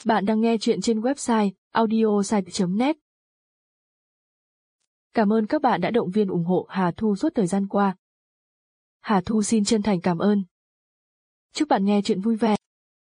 Bạn đang nghe chuyện trên website audiosite.net. Cảm ơn các bạn đã động viên ủng hộ Hà Thu suốt thời gian qua. Hà Thu xin chân thành cảm ơn. Chúc bạn nghe chuyện vui vẻ.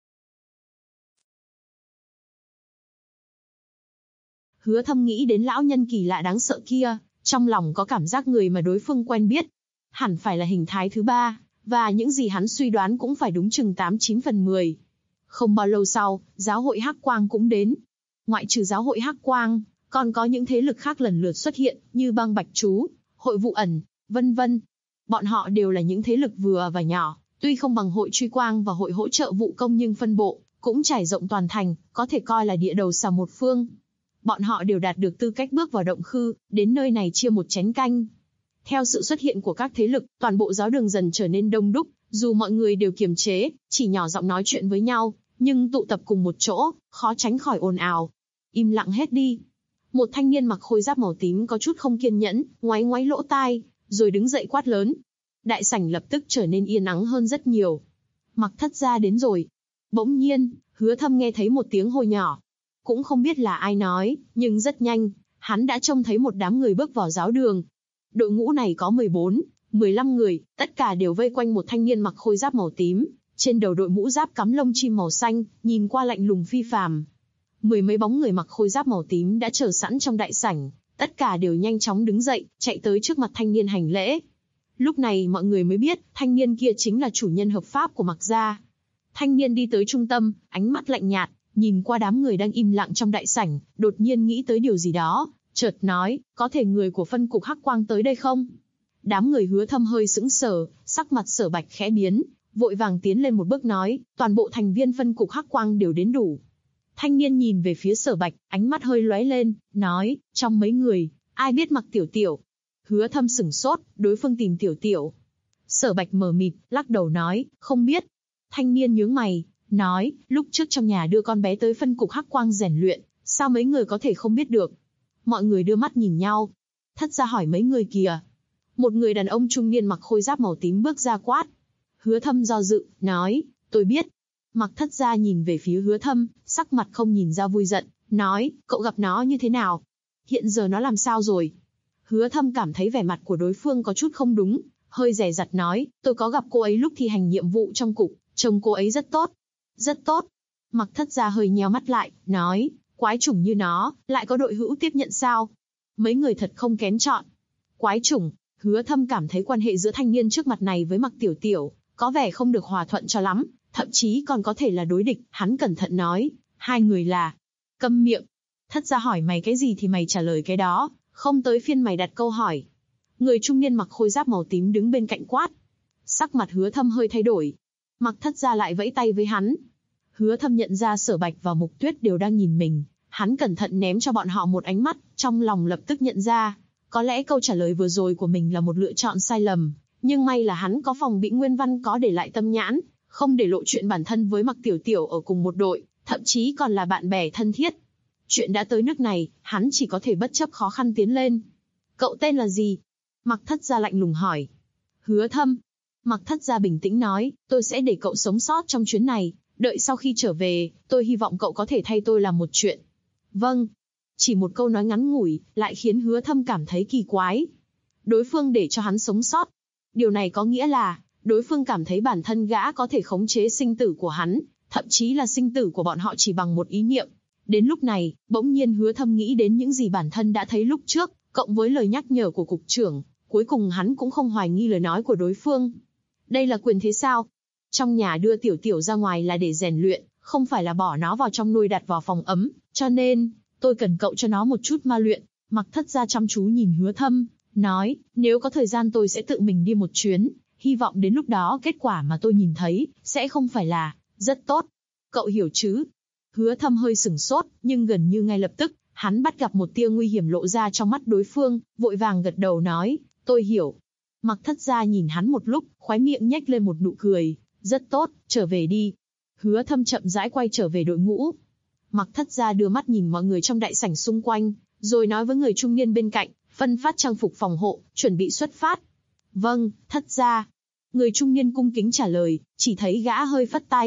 Hứa Thâm nghĩ đến lão nhân kỳ lạ đáng sợ kia, trong lòng có cảm giác người mà đối phương quen biết. Hẳn phải là hình thái thứ ba, và những gì hắn suy đoán cũng phải đúng chừng 8-9 phần 10. Không bao lâu sau, giáo hội Hắc Quang cũng đến. Ngoại trừ giáo hội Hắc Quang, còn có những thế lực khác lần lượt xuất hiện, như băng Bạch Chú, hội vụ ẩn, vân vân. Bọn họ đều là những thế lực vừa và nhỏ, tuy không bằng hội Truy Quang và hội hỗ trợ vụ công nhưng phân bộ cũng trải rộng toàn thành, có thể coi là địa đầu xà một phương. Bọn họ đều đạt được tư cách bước vào động khư, đến nơi này chia một chén canh. Theo sự xuất hiện của các thế lực, toàn bộ giáo đường dần trở nên đông đúc, dù mọi người đều kiềm chế, chỉ nhỏ giọng nói chuyện với nhau, nhưng tụ tập cùng một chỗ, khó tránh khỏi ồn ào. Im lặng hết đi. Một thanh niên mặc khôi giáp màu tím có chút không kiên nhẫn, ngoáy ngoáy lỗ tai, rồi đứng dậy quát lớn. Đại sảnh lập tức trở nên yên ắng hơn rất nhiều. Mặc Thất gia đến rồi. Bỗng nhiên, Hứa Thâm nghe thấy một tiếng hô nhỏ. Cũng không biết là ai nói, nhưng rất nhanh, hắn đã trông thấy một đám người bước vào giáo đường. Đội ngũ này có 14, 15 người, tất cả đều vây quanh một thanh niên mặc khôi giáp màu tím, trên đầu đội mũ giáp cắm lông chim màu xanh, nhìn qua lạnh lùng phi phàm. Mười mấy bóng người mặc khôi giáp màu tím đã chờ sẵn trong đại sảnh, tất cả đều nhanh chóng đứng dậy, chạy tới trước mặt thanh niên hành lễ. Lúc này mọi người mới biết, thanh niên kia chính là chủ nhân hợp pháp của Mặc gia. Thanh niên đi tới trung tâm, ánh mắt lạnh nhạt, nhìn qua đám người đang im lặng trong đại sảnh, đột nhiên nghĩ tới điều gì đó, chợt nói, có thể người của phân cục Hắc Quang tới đây không? Đám người Hứa Thâm hơi sững sờ, sắc mặt Sở Bạch khẽ biến, vội vàng tiến lên một bước nói, toàn bộ thành viên phân cục Hắc Quang đều đến đủ. Thanh niên nhìn về phía Sở Bạch, ánh mắt hơi lóe lên, nói, trong mấy người, ai biết Mặc Tiểu Tiểu? Hứa Thâm sửng sốt, đối phương tìm Tiểu Tiểu. Sở Bạch mờ mịt, lắc đầu nói, không biết. Thanh niên nhướng mày, nói, lúc trước trong nhà đưa con bé tới phân cục Hắc Quang rèn luyện, sao mấy người có thể không biết được? Mọi người đưa mắt nhìn nhau. Thất gia hỏi mấy người kìa. Một người đàn ông trung niên mặc khôi giáp màu tím bước ra quát. Hứa Thâm do dự, nói, tôi biết. Mặc Thất gia nhìn về phía Hứa Thâm, sắc mặt không nhìn ra vui giận, nói, cậu gặp nó như thế nào? Hiện giờ nó làm sao rồi? Hứa Thâm cảm thấy vẻ mặt của đối phương có chút không đúng, hơi dè dặt nói, tôi có gặp cô ấy lúc thi hành nhiệm vụ trong cục, trông cô ấy rất tốt. Rất tốt. Mặc Thất gia hơi nheo mắt lại, nói, quái chủng như nó, lại có đội hữu tiếp nhận sao? Mấy người thật không kén chọn. Quái chủng, Hứa Thâm cảm thấy quan hệ giữa thanh niên trước mặt này với Mặc Tiểu Tiểu, có vẻ không được hòa thuận cho lắm, thậm chí còn có thể là đối địch, hắn cẩn thận nói, hai người là... Câm miệng. Thất gia hỏi mày cái gì thì mày trả lời cái đó, không tới phiên mày đặt câu hỏi. Người trung niên mặc khôi giáp màu tím đứng bên cạnh quát. Sắc mặt Hứa Thâm hơi thay đổi. Mặc Thất gia lại vẫy tay với hắn. Hứa Thâm nhận ra Sở Bạch và Mục Tuyết đều đang nhìn mình, hắn cẩn thận ném cho bọn họ một ánh mắt, trong lòng lập tức nhận ra, có lẽ câu trả lời vừa rồi của mình là một lựa chọn sai lầm, nhưng may là hắn có phòng bị Nguyên Văn có để lại tâm nhãn, không để lộ chuyện bản thân với Mặc Tiểu Tiểu ở cùng một đội, thậm chí còn là bạn bè thân thiết. Chuyện đã tới nước này, hắn chỉ có thể bất chấp khó khăn tiến lên. Cậu tên là gì? Mặc Thất gia lạnh lùng hỏi. Hứa Thâm. Mặc Thất gia bình tĩnh nói, tôi sẽ để cậu sống sót trong chuyến này. Đợi sau khi trở về, tôi hy vọng cậu có thể thay tôi làm một chuyện. Vâng. Chỉ một câu nói ngắn ngủi, lại khiến Hứa Thâm cảm thấy kỳ quái. Đối phương để cho hắn sống sót. Điều này có nghĩa là, đối phương cảm thấy bản thân gã có thể khống chế sinh tử của hắn, thậm chí là sinh tử của bọn họ chỉ bằng một ý niệm. Đến lúc này, bỗng nhiên Hứa Thâm nghĩ đến những gì bản thân đã thấy lúc trước, cộng với lời nhắc nhở của cục trưởng, cuối cùng hắn cũng không hoài nghi lời nói của đối phương. Đây là quyền thế sao? Trong nhà đưa Tiểu Tiểu ra ngoài là để rèn luyện, không phải là bỏ nó vào trong nuôi đặt vào phòng ấm, cho nên, tôi cần cậu cho nó một chút ma luyện. Mặc Thất gia chăm chú nhìn Hứa Thâm, nói, nếu có thời gian tôi sẽ tự mình đi một chuyến, hy vọng đến lúc đó kết quả mà tôi nhìn thấy, sẽ không phải là, rất tốt. Cậu hiểu chứ? Hứa Thâm hơi sửng sốt, nhưng gần như ngay lập tức, hắn bắt gặp một tia nguy hiểm lộ ra trong mắt đối phương, vội vàng gật đầu nói, tôi hiểu. Mặc Thất gia nhìn hắn một lúc, khóe miệng nhếch lên một nụ cười, rất tốt, trở về đi. Hứa Thâm chậm rãi quay trở về đội ngũ. Mặc Thất gia đưa mắt nhìn mọi người trong đại sảnh xung quanh, rồi nói với người trung niên bên cạnh, phân phát trang phục phòng hộ, chuẩn bị xuất phát. Vâng, Thất gia. Người trung niên cung kính trả lời, chỉ thấy gã hơi phất tay,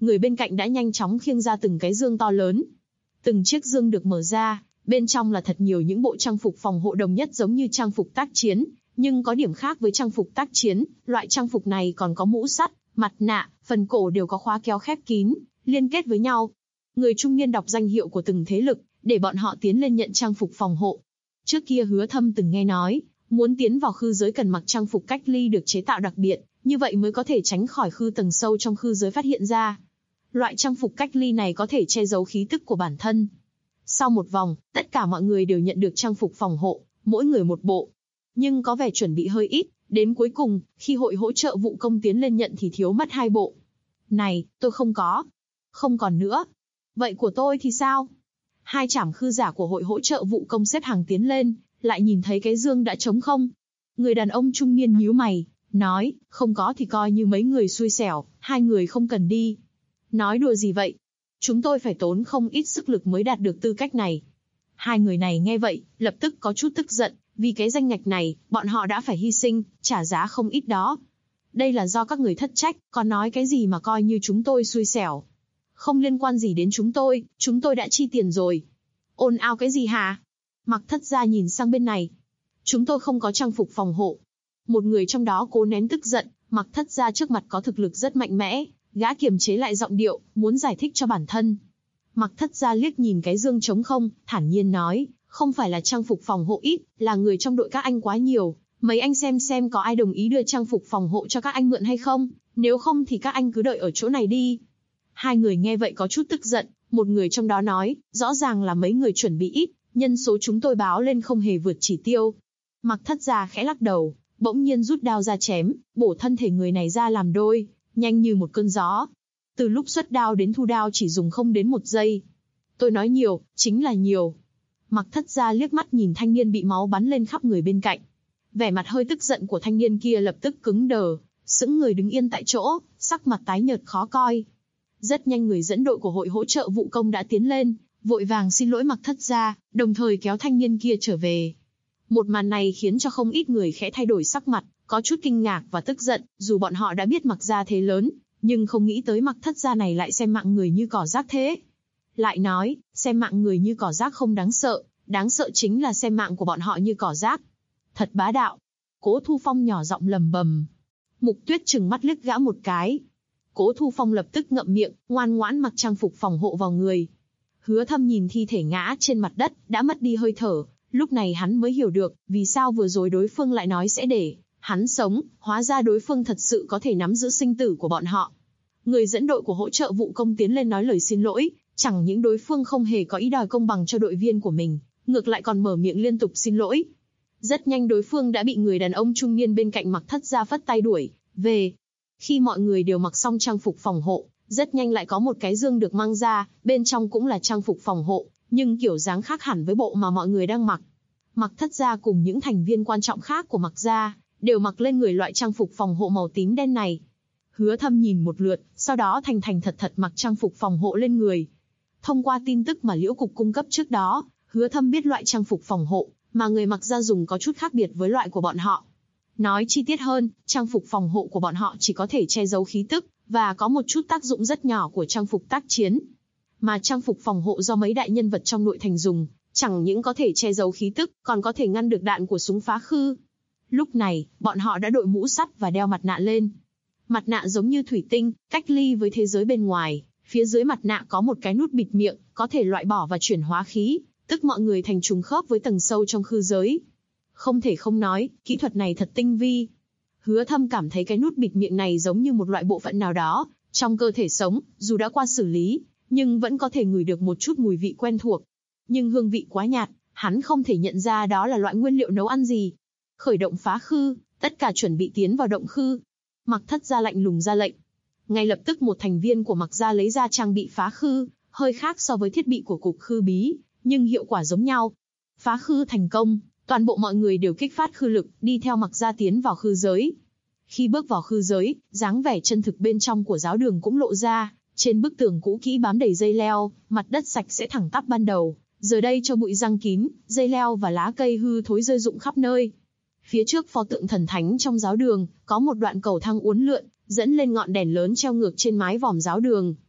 người bên cạnh đã nhanh chóng khiêng ra từng cái dương to lớn. Từng chiếc dương được mở ra, bên trong là thật nhiều những bộ trang phục phòng hộ đồng nhất giống như trang phục tác chiến, nhưng có điểm khác với trang phục tác chiến, loại trang phục này còn có mũ sắt, mặt nạ, phần cổ đều có khóa kéo khép kín, liên kết với nhau. Người trung niên đọc danh hiệu của từng thế lực, để bọn họ tiến lên nhận trang phục phòng hộ. Trước kia Hứa Thâm từng nghe nói, muốn tiến vào khư giới cần mặc trang phục cách ly được chế tạo đặc biệt, như vậy mới có thể tránh khỏi khư tầng sâu trong khư giới phát hiện ra. Loại trang phục cách ly này có thể che giấu khí tức của bản thân. Sau một vòng, tất cả mọi người đều nhận được trang phục phòng hộ, mỗi người một bộ. Nhưng có vẻ chuẩn bị hơi ít, đến cuối cùng, khi hội hỗ trợ vụ công tiến lên nhận thì thiếu mất 2 bộ. Này, tôi không có. Không còn nữa. Vậy của tôi thì sao? 2 trảm khư giả của hội hỗ trợ vụ công xếp hàng tiến lên, lại nhìn thấy cái dương đã trống không. Người đàn ông trung niên nhíu mày, nói, không có thì coi như mấy người xui xẻo, 2 người không cần đi. Nói đùa gì vậy? Chúng tôi phải tốn không ít sức lực mới đạt được tư cách này. 2 người này nghe vậy, lập tức có chút tức giận, vì cái danh ngạch này, bọn họ đã phải hy sinh, trả giá không ít đó. Đây là do các người thất trách, còn nói cái gì mà coi như chúng tôi xui xẻo. Không liên quan gì đến chúng tôi đã chi tiền rồi. Ồn ào cái gì hả? Mặc Thất Gia nhìn sang bên này. Chúng tôi không có trang phục phòng hộ. Một người trong đó cố nén tức giận, Mặc Thất Gia trước mặt có thực lực rất mạnh mẽ, gã kiềm chế lại giọng điệu, muốn giải thích cho bản thân. Mặc Thất Gia liếc nhìn cái dương trống không, thản nhiên nói, không phải là trang phục phòng hộ ít, là người trong đội các anh quá nhiều. Mấy anh xem có ai đồng ý đưa trang phục phòng hộ cho các anh mượn hay không, nếu không thì các anh cứ đợi ở chỗ này đi. 2 người nghe vậy có chút tức giận, một người trong đó nói, rõ ràng là mấy người chuẩn bị ít, nhân số chúng tôi báo lên không hề vượt chỉ tiêu. Mặc Thất Gia khẽ lắc đầu, bỗng nhiên rút đao ra chém, bổ thân thể người này ra làm đôi, nhanh như một cơn gió. Từ lúc xuất đao đến thu đao chỉ dùng không đến 1 giây. Tôi nói nhiều, chính là nhiều. Mặc Thất Gia liếc mắt nhìn thanh niên bị máu bắn lên khắp người bên cạnh. Vẻ mặt hơi tức giận của thanh niên kia lập tức cứng đờ, sững người đứng yên tại chỗ, sắc mặt tái nhợt khó coi. Rất nhanh người dẫn đội của hội hỗ trợ vụ công đã tiến lên, vội vàng xin lỗi Mặc Thất Gia, đồng thời kéo thanh niên kia trở về. Một màn này khiến cho không ít người khẽ thay đổi sắc mặt, có chút kinh ngạc và tức giận, dù bọn họ đã biết Mặc gia thế lớn, nhưng không nghĩ tới Mặc Thất Gia này lại xem mạng người như cỏ rác thế. Lại nói, xem mạng người như cỏ rác không đáng sợ chính là xem mạng của bọn họ như cỏ rác. Thật bá đạo. Cố Thu Phong nhỏ giọng lầm bầm. Mục Tuyết trừng mắt liếc gã một cái. Cố Thu Phong lập tức ngậm miệng, ngoan ngoãn mặc trang phục phòng hộ vào người. Hứa Thâm nhìn thi thể ngã trên mặt đất, đã mất đi hơi thở, lúc này hắn mới hiểu được, vì sao vừa rồi đối phương lại nói sẽ để hắn sống, hóa ra đối phương thật sự có thể nắm giữ sinh tử của bọn họ. Người dẫn đội của hỗ trợ vụ công tiến lên nói lời xin lỗi, chẳng những đối phương không hề có ý đòi công bằng cho đội viên của mình, ngược lại còn mở miệng liên tục xin lỗi. Rất nhanh đối phương đã bị người đàn ông trung niên bên cạnh Mặc Thất Gia phất tay đuổi về. Khi mọi người đều mặc xong trang phục phòng hộ, rất nhanh lại có một cái dương được mang ra, bên trong cũng là trang phục phòng hộ, nhưng kiểu dáng khác hẳn với bộ mà mọi người đang mặc. Mặc Thất Gia cùng những thành viên quan trọng khác của Mặc gia đều mặc lên người loại trang phục phòng hộ màu tím đen này. Hứa Thâm nhìn một lượt, sau đó thành thật mặc trang phục phòng hộ lên người. Thông qua tin tức mà Liễu Cục cung cấp trước đó, Hứa Thâm biết loại trang phục phòng hộ mà người Mặc gia dùng có chút khác biệt với loại của bọn họ. Nói chi tiết hơn, trang phục phòng hộ của bọn họ chỉ có thể che giấu khí tức, và có một chút tác dụng rất nhỏ của trang phục tác chiến. Mà trang phục phòng hộ do mấy đại nhân vật trong nội thành dùng, chẳng những có thể che giấu khí tức, còn có thể ngăn được đạn của súng phá khư. Lúc này, bọn họ đã đội mũ sắt và đeo mặt nạ lên. Mặt nạ giống như thủy tinh, cách ly với thế giới bên ngoài. Phía dưới mặt nạ có một cái nút bịt miệng, có thể loại bỏ và chuyển hóa khí, tức mọi người thành trùng khớp với tầng sâu trong khư giới. Không thể không nói, kỹ thuật này thật tinh vi. Hứa Thâm cảm thấy cái nút bịt miệng này giống như một loại bộ phận nào đó trong cơ thể sống, dù đã qua xử lý, nhưng vẫn có thể ngửi được một chút mùi vị quen thuộc. Nhưng hương vị quá nhạt, hắn không thể nhận ra đó là loại nguyên liệu nấu ăn gì. Khởi động phá khư, tất cả chuẩn bị tiến vào động khư. Mặc Thất Gia lạnh lùng ra lệnh. Ngay lập tức một thành viên của Mặc gia lấy ra trang bị phá khư, hơi khác so với thiết bị của cục khư bí, nhưng hiệu quả giống nhau. Phá khư thành công, toàn bộ mọi người đều kích phát khư lực, đi theo Mặc gia tiến vào khư giới. Khi bước vào khư giới, dáng vẻ chân thực bên trong của giáo đường cũng lộ ra. Trên bức tường cũ kỹ bám đầy dây leo, mặt đất sạch sẽ thẳng tắp ban đầu, giờ đây cho bụi răng kín, dây leo và lá cây hư thối rơi rụng khắp nơi. Phía trước pho tượng thần thánh trong giáo đường, có một đoạn cầu thang uốn lượn, dẫn lên ngọn đèn lớn treo ngược trên mái vòm giáo đường.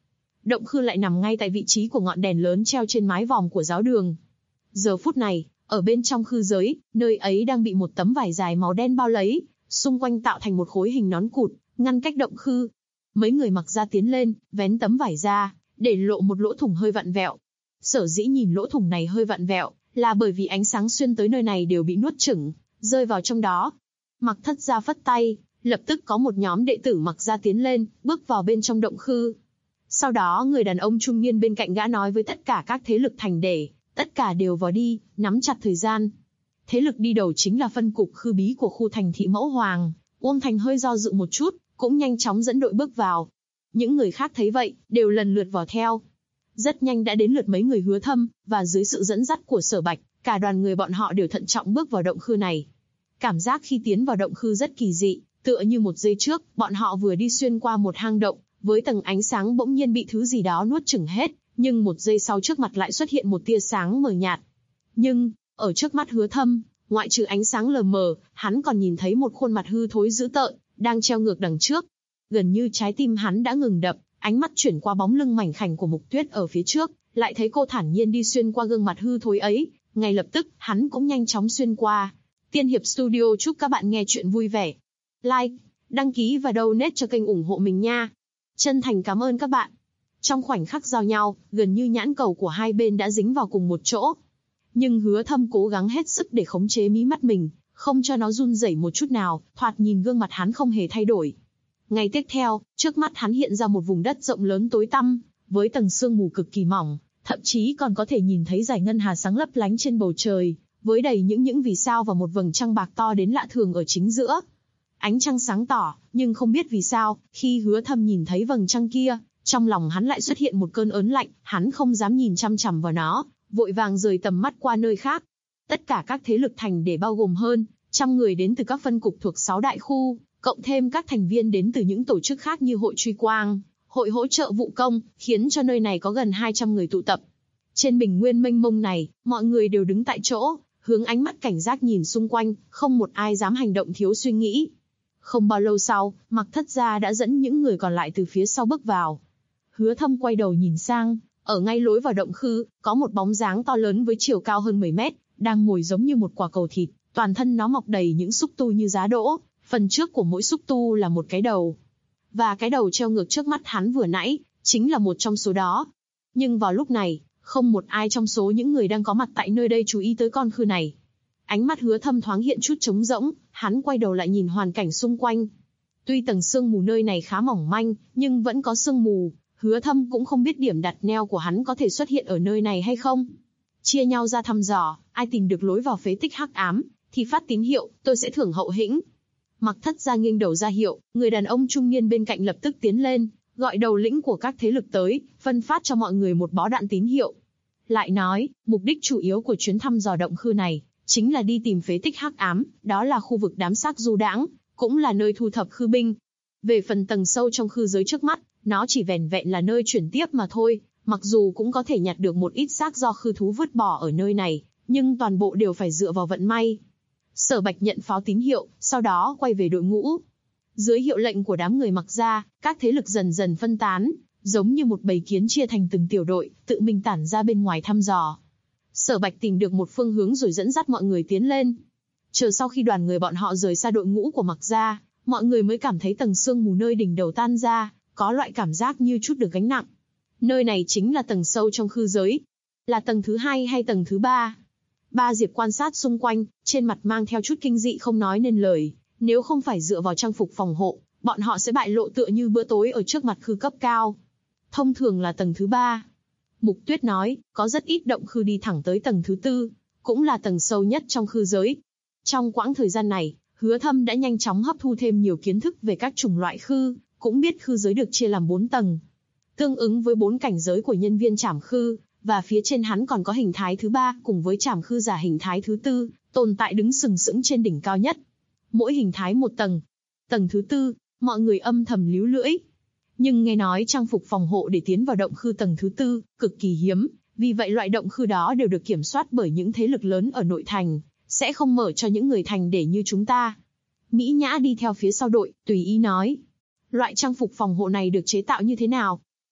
động khư lại nằm ngay tại vị trí của ngọn đèn lớn treo trên mái vòm của giáo đường. Giờ phút này, ở bên trong khư giới, nơi ấy đang bị một tấm vải dài màu đen bao lấy, xung quanh tạo thành một khối hình nón cụt, ngăn cách động khư. Mấy người mặc ra tiến lên, vén tấm vải ra, để lộ một lỗ thủng hơi vặn vẹo. Sở dĩ nhìn lỗ thủng này hơi vặn vẹo, là bởi vì ánh sáng xuyên tới nơi này đều bị nuốt chửng, rơi vào trong đó. Mặc Thất Gia phất tay, lập tức có một nhóm đệ tử Mặc ra tiến lên, bước vào bên trong động khư. Sau đó người đàn ông trung niên bên cạnh gã nói với tất cả các thế lực thành để, tất cả đều vào đi, nắm chặt thời gian. Thế lực đi đầu chính là phân cục khư bí của khu thành thị Mẫu Hoàng. Uông Thành hơi do dự một chút, cũng nhanh chóng dẫn đội bước vào. Những người khác thấy vậy, đều lần lượt vào theo. Rất nhanh đã đến lượt mấy người Hứa Thâm, và dưới sự dẫn dắt của Sở Bạch, cả đoàn người bọn họ đều thận trọng bước vào động khư này. Cảm giác khi tiến vào động khư rất kỳ dị, tựa như một giây trước, bọn họ vừa đi xuyên qua một hang động, với tầng ánh sáng bỗng nhiên bị thứ gì đó nuốt chửng hết, nhưng một giây sau trước mặt lại xuất hiện một tia sáng mờ nhạt. Nhưng, ở trước mắt Hứa Thâm, ngoại trừ ánh sáng lờ mờ, hắn còn nhìn thấy một khuôn mặt hư thối dữ tợn, đang treo ngược đằng trước. Gần như trái tim hắn đã ngừng đập, ánh mắt chuyển qua bóng lưng mảnh khảnh của Mục Tuyết ở phía trước, lại thấy cô thản nhiên đi xuyên qua gương mặt hư thối ấy, ngay lập tức, hắn cũng nhanh chóng xuyên qua. Tiên Hiệp Studio chúc các bạn nghe chuyện vui vẻ. Like, đăng ký và donate cho kênh ủng hộ mình nha. Chân thành cảm ơn các bạn. Trong khoảnh khắc giao nhau, gần như nhãn cầu của hai bên đã dính vào cùng một chỗ. Nhưng Hứa Thâm cố gắng hết sức để khống chế mí mắt mình, không cho nó run rẩy một chút nào, thoạt nhìn gương mặt hắn không hề thay đổi. Ngay tiếp theo, trước mắt hắn hiện ra một vùng đất rộng lớn tối tăm, với tầng sương mù cực kỳ mỏng, thậm chí còn có thể nhìn thấy dải ngân hà sáng lấp lánh trên bầu trời, với đầy những vì sao và một vầng trăng bạc to đến lạ thường ở chính giữa. Ánh trăng sáng tỏ, nhưng không biết vì sao, khi Hứa Thâm nhìn thấy vầng trăng kia, trong lòng hắn lại xuất hiện một cơn ớn lạnh, hắn không dám nhìn chăm chằm vào nó, vội vàng rời tầm mắt qua nơi khác. Tất cả các thế lực thành để bao gồm hơn 100 người đến từ các phân cục thuộc 6 đại khu, cộng thêm các thành viên đến từ những tổ chức khác như Hội Truy Quang, Hội Hỗ trợ Vụ Công, khiến cho nơi này có gần 200 người tụ tập. Trên bình nguyên mênh mông này, mọi người đều đứng tại chỗ, hướng ánh mắt cảnh giác nhìn xung quanh, không một ai dám hành động thiếu suy nghĩ. Không bao lâu sau, Mặc Thất Gia đã dẫn những người còn lại từ phía sau bước vào. Hứa Thâm quay đầu nhìn sang, ở ngay lối vào động khư, có một bóng dáng to lớn với chiều cao hơn 10 mét, đang ngồi giống như một quả cầu thịt, toàn thân nó mọc đầy những xúc tu như giá đỗ, phần trước của mỗi xúc tu là một cái đầu. Và cái đầu treo ngược trước mắt hắn vừa nãy, chính là một trong số đó. Nhưng vào lúc này, không một ai trong số những người đang có mặt tại nơi đây chú ý tới con khư này. Ánh mắt Hứa Thâm thoáng hiện chút trống rỗng, hắn quay đầu lại nhìn hoàn cảnh xung quanh. Tuy tầng sương mù nơi này khá mỏng manh, nhưng vẫn có sương mù, Hứa Thâm cũng không biết điểm đặt neo của hắn có thể xuất hiện ở nơi này hay không. Chia nhau ra thăm dò, ai tìm được lối vào phế tích hắc ám, thì phát tín hiệu, tôi sẽ thưởng hậu hĩnh. Mặc Thất Gia nghiêng đầu ra hiệu, người đàn ông trung niên bên cạnh lập tức tiến lên, gọi đầu lĩnh của các thế lực tới, phân phát cho mọi người một bó đạn tín hiệu. Lại nói, mục đích chủ yếu của chuyến thăm dò động khư này, chính là đi tìm phế tích hắc ám, đó là khu vực đám xác du đãng, cũng là nơi thu thập khư binh. Về phần tầng sâu trong khư giới trước mắt, nó chỉ vẻn vẹn là nơi chuyển tiếp mà thôi, mặc dù cũng có thể nhặt được một ít xác do khư thú vứt bỏ ở nơi này, nhưng toàn bộ đều phải dựa vào vận may. Sở Bạch nhận pháo tín hiệu, sau đó quay về đội ngũ. Dưới hiệu lệnh của đám người Mặc Gia, các thế lực dần dần phân tán, giống như một bầy kiến chia thành từng tiểu đội, tự mình tản ra bên ngoài thăm dò. Sở Bạch tìm được một phương hướng rồi dẫn dắt mọi người tiến lên. Chờ sau khi đoàn người bọn họ rời xa đội ngũ của Mặc Gia, mọi người mới cảm thấy tầng sương mù nơi đỉnh đầu tan ra, có loại cảm giác như chút được gánh nặng. Nơi này chính là tầng sâu trong khư giới. Là tầng thứ 2 hay tầng thứ 3? Ba Diệp quan sát xung quanh, trên mặt mang theo chút kinh dị không nói nên lời. Nếu không phải dựa vào trang phục phòng hộ, bọn họ sẽ bại lộ tựa như bữa tối ở trước mặt khư cấp cao. Thông thường là tầng thứ 3. Mục Tuyết nói, có rất ít động khư đi thẳng tới tầng thứ 4, cũng là tầng sâu nhất trong khư giới. Trong quãng thời gian này, Hứa Thâm đã nhanh chóng hấp thu thêm nhiều kiến thức về các chủng loại khư, cũng biết khư giới được chia làm 4 tầng. Tương ứng với 4 cảnh giới của nhân viên trảm khư, và phía trên hắn còn có hình thái thứ 3 cùng với trảm khư giả hình thái thứ 4, tồn tại đứng sừng sững trên đỉnh cao nhất. Mỗi hình thái một tầng. Tầng thứ 4, mọi người âm thầm líu lưỡi. Nhưng nghe nói trang phục phòng hộ để tiến vào động khư tầng thứ 4, cực kỳ hiếm, vì vậy loại động khư đó đều được kiểm soát bởi những thế lực lớn ở nội thành, sẽ không mở cho những người thành để như chúng ta. Mỹ Nhã đi theo phía sau đội, tùy ý nói. Loại trang phục phòng hộ này được chế tạo như thế nào?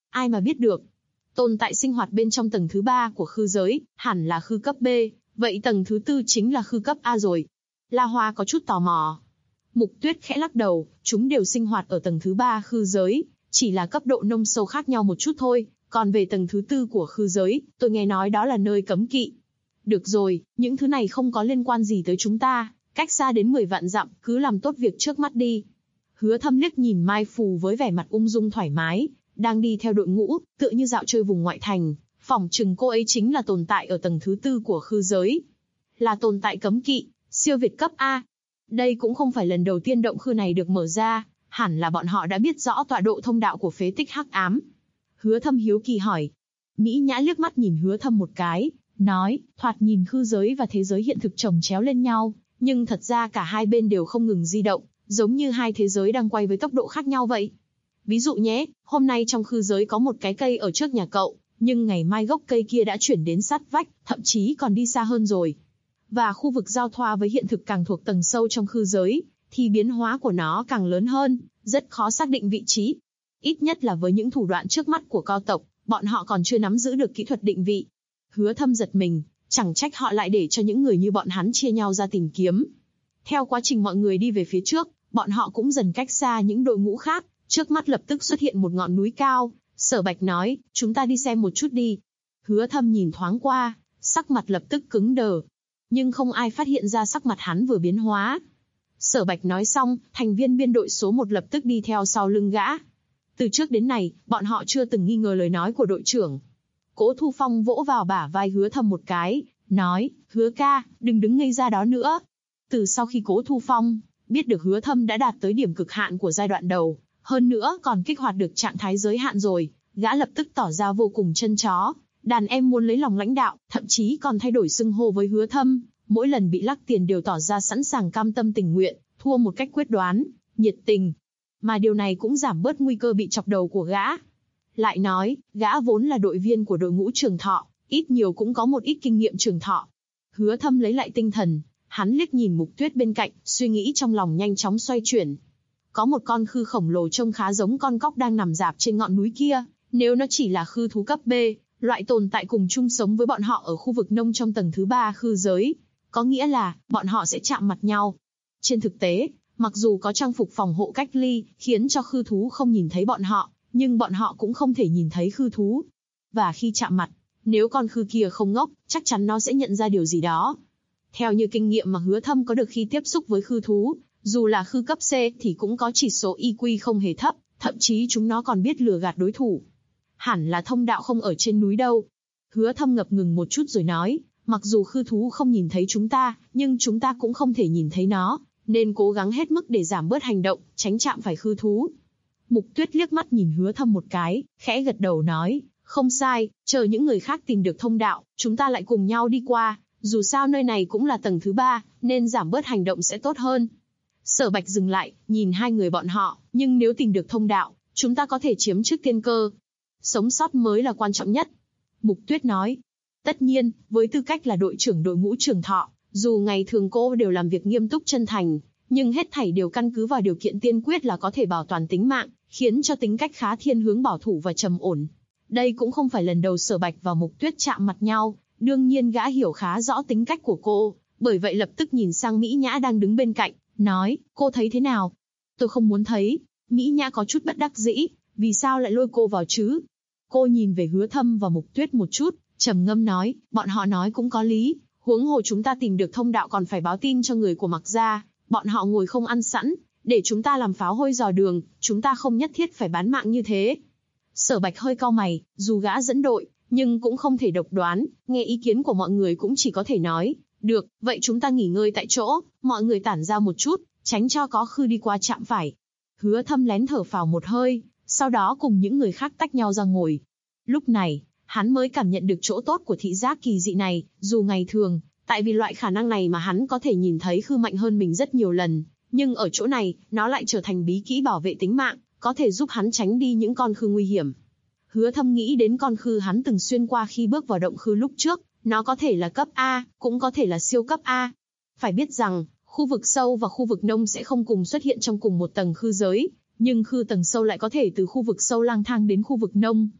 Ai mà biết được. Tồn tại sinh hoạt bên trong tầng thứ 3 của khư giới, hẳn là khư cấp B, vậy tầng thứ 4 chính là khư cấp A rồi. La Hoa có chút tò mò. Mục Tuyết khẽ lắc đầu, chúng đều sinh hoạt ở tầng thứ 3 khư giới, chỉ là cấp độ nông sâu khác nhau một chút thôi, còn về tầng thứ 4 của khư giới, tôi nghe nói đó là nơi cấm kỵ. Được rồi, những thứ này không có liên quan gì tới chúng ta, cách xa đến 10 vạn dặm, cứ làm tốt việc trước mắt đi. Hứa Thâm liếc nhìn Mai Phù với vẻ mặt ung dung thoải mái, đang đi theo đội ngũ, tựa như dạo chơi vùng ngoại thành, phỏng chừng cô ấy chính là tồn tại ở tầng thứ 4 của khư giới. Là tồn tại cấm kỵ, siêu việt cấp A. Đây cũng không phải lần đầu tiên động khư này được mở ra, hẳn là bọn họ đã biết rõ tọa độ thông đạo của phế tích hắc ám. Hứa Thâm hiếu kỳ hỏi. Mỹ Nhã liếc mắt nhìn Hứa Thâm một cái, nói, thoạt nhìn khư giới và thế giới hiện thực chồng chéo lên nhau, nhưng thật ra cả hai bên đều không ngừng di động, giống như hai thế giới đang quay với tốc độ khác nhau vậy. Ví dụ nhé, hôm nay trong khư giới có một cái cây ở trước nhà cậu, nhưng ngày mai gốc cây kia đã chuyển đến sát vách, thậm chí còn đi xa hơn rồi. Và khu vực giao thoa với hiện thực càng thuộc tầng sâu trong khư giới, thì biến hóa của nó càng lớn hơn, rất khó xác định vị trí. Ít nhất là với những thủ đoạn trước mắt của cao tộc, bọn họ còn chưa nắm giữ được kỹ thuật định vị. Hứa Thâm giật mình, chẳng trách họ lại để cho những người như bọn hắn chia nhau ra tìm kiếm. Theo quá trình mọi người đi về phía trước, bọn họ cũng dần cách xa những đội ngũ khác, trước mắt lập tức xuất hiện một ngọn núi cao. Sở Bạch nói, chúng ta đi xem một chút đi. Hứa Thâm nhìn thoáng qua, sắc mặt lập tức cứng đờ. Nhưng không ai phát hiện ra sắc mặt hắn vừa biến hóa. Sở Bạch nói xong, thành viên biên đội số 1 lập tức đi theo sau lưng gã. Từ trước đến nay, bọn họ chưa từng nghi ngờ lời nói của đội trưởng. Cố Thu Phong vỗ vào bả vai Hứa Thâm một cái, nói, Hứa ca, đừng đứng ngây ra đó nữa. Từ sau khi Cố Thu Phong biết được Hứa Thâm đã đạt tới điểm cực hạn của giai đoạn đầu, hơn nữa còn kích hoạt được trạng thái giới hạn rồi, gã lập tức tỏ ra vô cùng chân chó. Đàn em muốn lấy lòng lãnh đạo, thậm chí còn thay đổi xưng hô với Hứa Thâm, mỗi lần bị lắc tiền đều tỏ ra sẵn sàng cam tâm tình nguyện, thua một cách quyết đoán, nhiệt tình. Mà điều này cũng giảm bớt nguy cơ bị chọc đầu của gã. Lại nói, gã vốn là đội viên của đội ngũ Trường Thọ, ít nhiều cũng có một ít kinh nghiệm Trường Thọ. Hứa Thâm lấy lại tinh thần, hắn liếc nhìn Mục Tuyết bên cạnh, suy nghĩ trong lòng nhanh chóng xoay chuyển. Có một con khư khổng lồ trông khá giống con cóc đang nằm rạp trên ngọn núi kia, nếu nó chỉ là khư thú cấp B, loại tồn tại cùng chung sống với bọn họ ở khu vực nông trong tầng thứ 3 khư giới, có nghĩa là bọn họ sẽ chạm mặt nhau. Trên thực tế, mặc dù có trang phục phòng hộ cách ly, khiến cho khư thú không nhìn thấy bọn họ, nhưng bọn họ cũng không thể nhìn thấy khư thú. Và khi chạm mặt, nếu con khư kia không ngốc, chắc chắn nó sẽ nhận ra điều gì đó. Theo như kinh nghiệm mà Hứa Thâm có được khi tiếp xúc với khư thú, dù là khư cấp C thì cũng có chỉ số IQ không hề thấp, thậm chí chúng nó còn biết lừa gạt đối thủ. Hẳn là thông đạo không ở trên núi đâu. Hứa Thâm ngập ngừng một chút rồi nói, mặc dù khư thú không nhìn thấy chúng ta, nhưng chúng ta cũng không thể nhìn thấy nó, nên cố gắng hết mức để giảm bớt hành động, tránh chạm phải khư thú. Mục Tuyết liếc mắt nhìn Hứa Thâm một cái, khẽ gật đầu nói, không sai, chờ những người khác tìm được thông đạo, chúng ta lại cùng nhau đi qua, dù sao nơi này cũng là tầng thứ 3, nên giảm bớt hành động sẽ tốt hơn. Sở Bạch dừng lại, nhìn hai người bọn họ, nhưng nếu tìm được thông đạo, chúng ta có thể chiếm trước tiên cơ. Sống sót mới là quan trọng nhất. Mục Tuyết nói. Tất nhiên, với tư cách là đội trưởng đội ngũ Trường Thọ, dù ngày thường cô đều làm việc nghiêm túc chân thành, nhưng hết thảy đều căn cứ vào điều kiện tiên quyết là có thể bảo toàn tính mạng, khiến cho tính cách khá thiên hướng bảo thủ và trầm ổn. Đây cũng không phải lần đầu Sở Bạch và Mục Tuyết chạm mặt nhau, đương nhiên gã hiểu khá rõ tính cách của cô, bởi vậy lập tức nhìn sang Mỹ Nhã đang đứng bên cạnh, nói, cô thấy thế nào? Tôi không muốn thấy. Mỹ Nhã có chút bất đắc dĩ, vì sao lại lôi cô vào chứ? Cô nhìn về Hứa Thâm và Mục Tuyết một chút, trầm ngâm nói, bọn họ nói cũng có lý, huống hồ chúng ta tìm được thông đạo còn phải báo tin cho người của Mạc gia, bọn họ ngồi không ăn sẵn, để chúng ta làm pháo hôi dò đường, chúng ta không nhất thiết phải bán mạng như thế. Sở Bạch hơi cau mày, dù gã dẫn đội, nhưng cũng không thể độc đoán, nghe ý kiến của mọi người cũng chỉ có thể nói, được, vậy chúng ta nghỉ ngơi tại chỗ, mọi người tản ra một chút, tránh cho có khư đi qua chạm phải. Hứa Thâm lén thở phào một hơi, sau đó cùng những người khác tách nhau ra ngồi. Lúc này, hắn mới cảm nhận được chỗ tốt của thị giác kỳ dị này, dù ngày thường, tại vì loại khả năng này mà hắn có thể nhìn thấy khư mạnh hơn mình rất nhiều lần, nhưng ở chỗ này, nó lại trở thành bí kỹ bảo vệ tính mạng, có thể giúp hắn tránh đi những con khư nguy hiểm. Hứa Thâm nghĩ đến con khư hắn từng xuyên qua khi bước vào động khư lúc trước, nó có thể là cấp A, cũng có thể là siêu cấp A. Phải biết rằng, khu vực sâu và khu vực nông sẽ không cùng xuất hiện trong cùng một tầng khư giới, nhưng khư tầng sâu lại có thể từ khu vực sâu lang thang đến khu vực nông.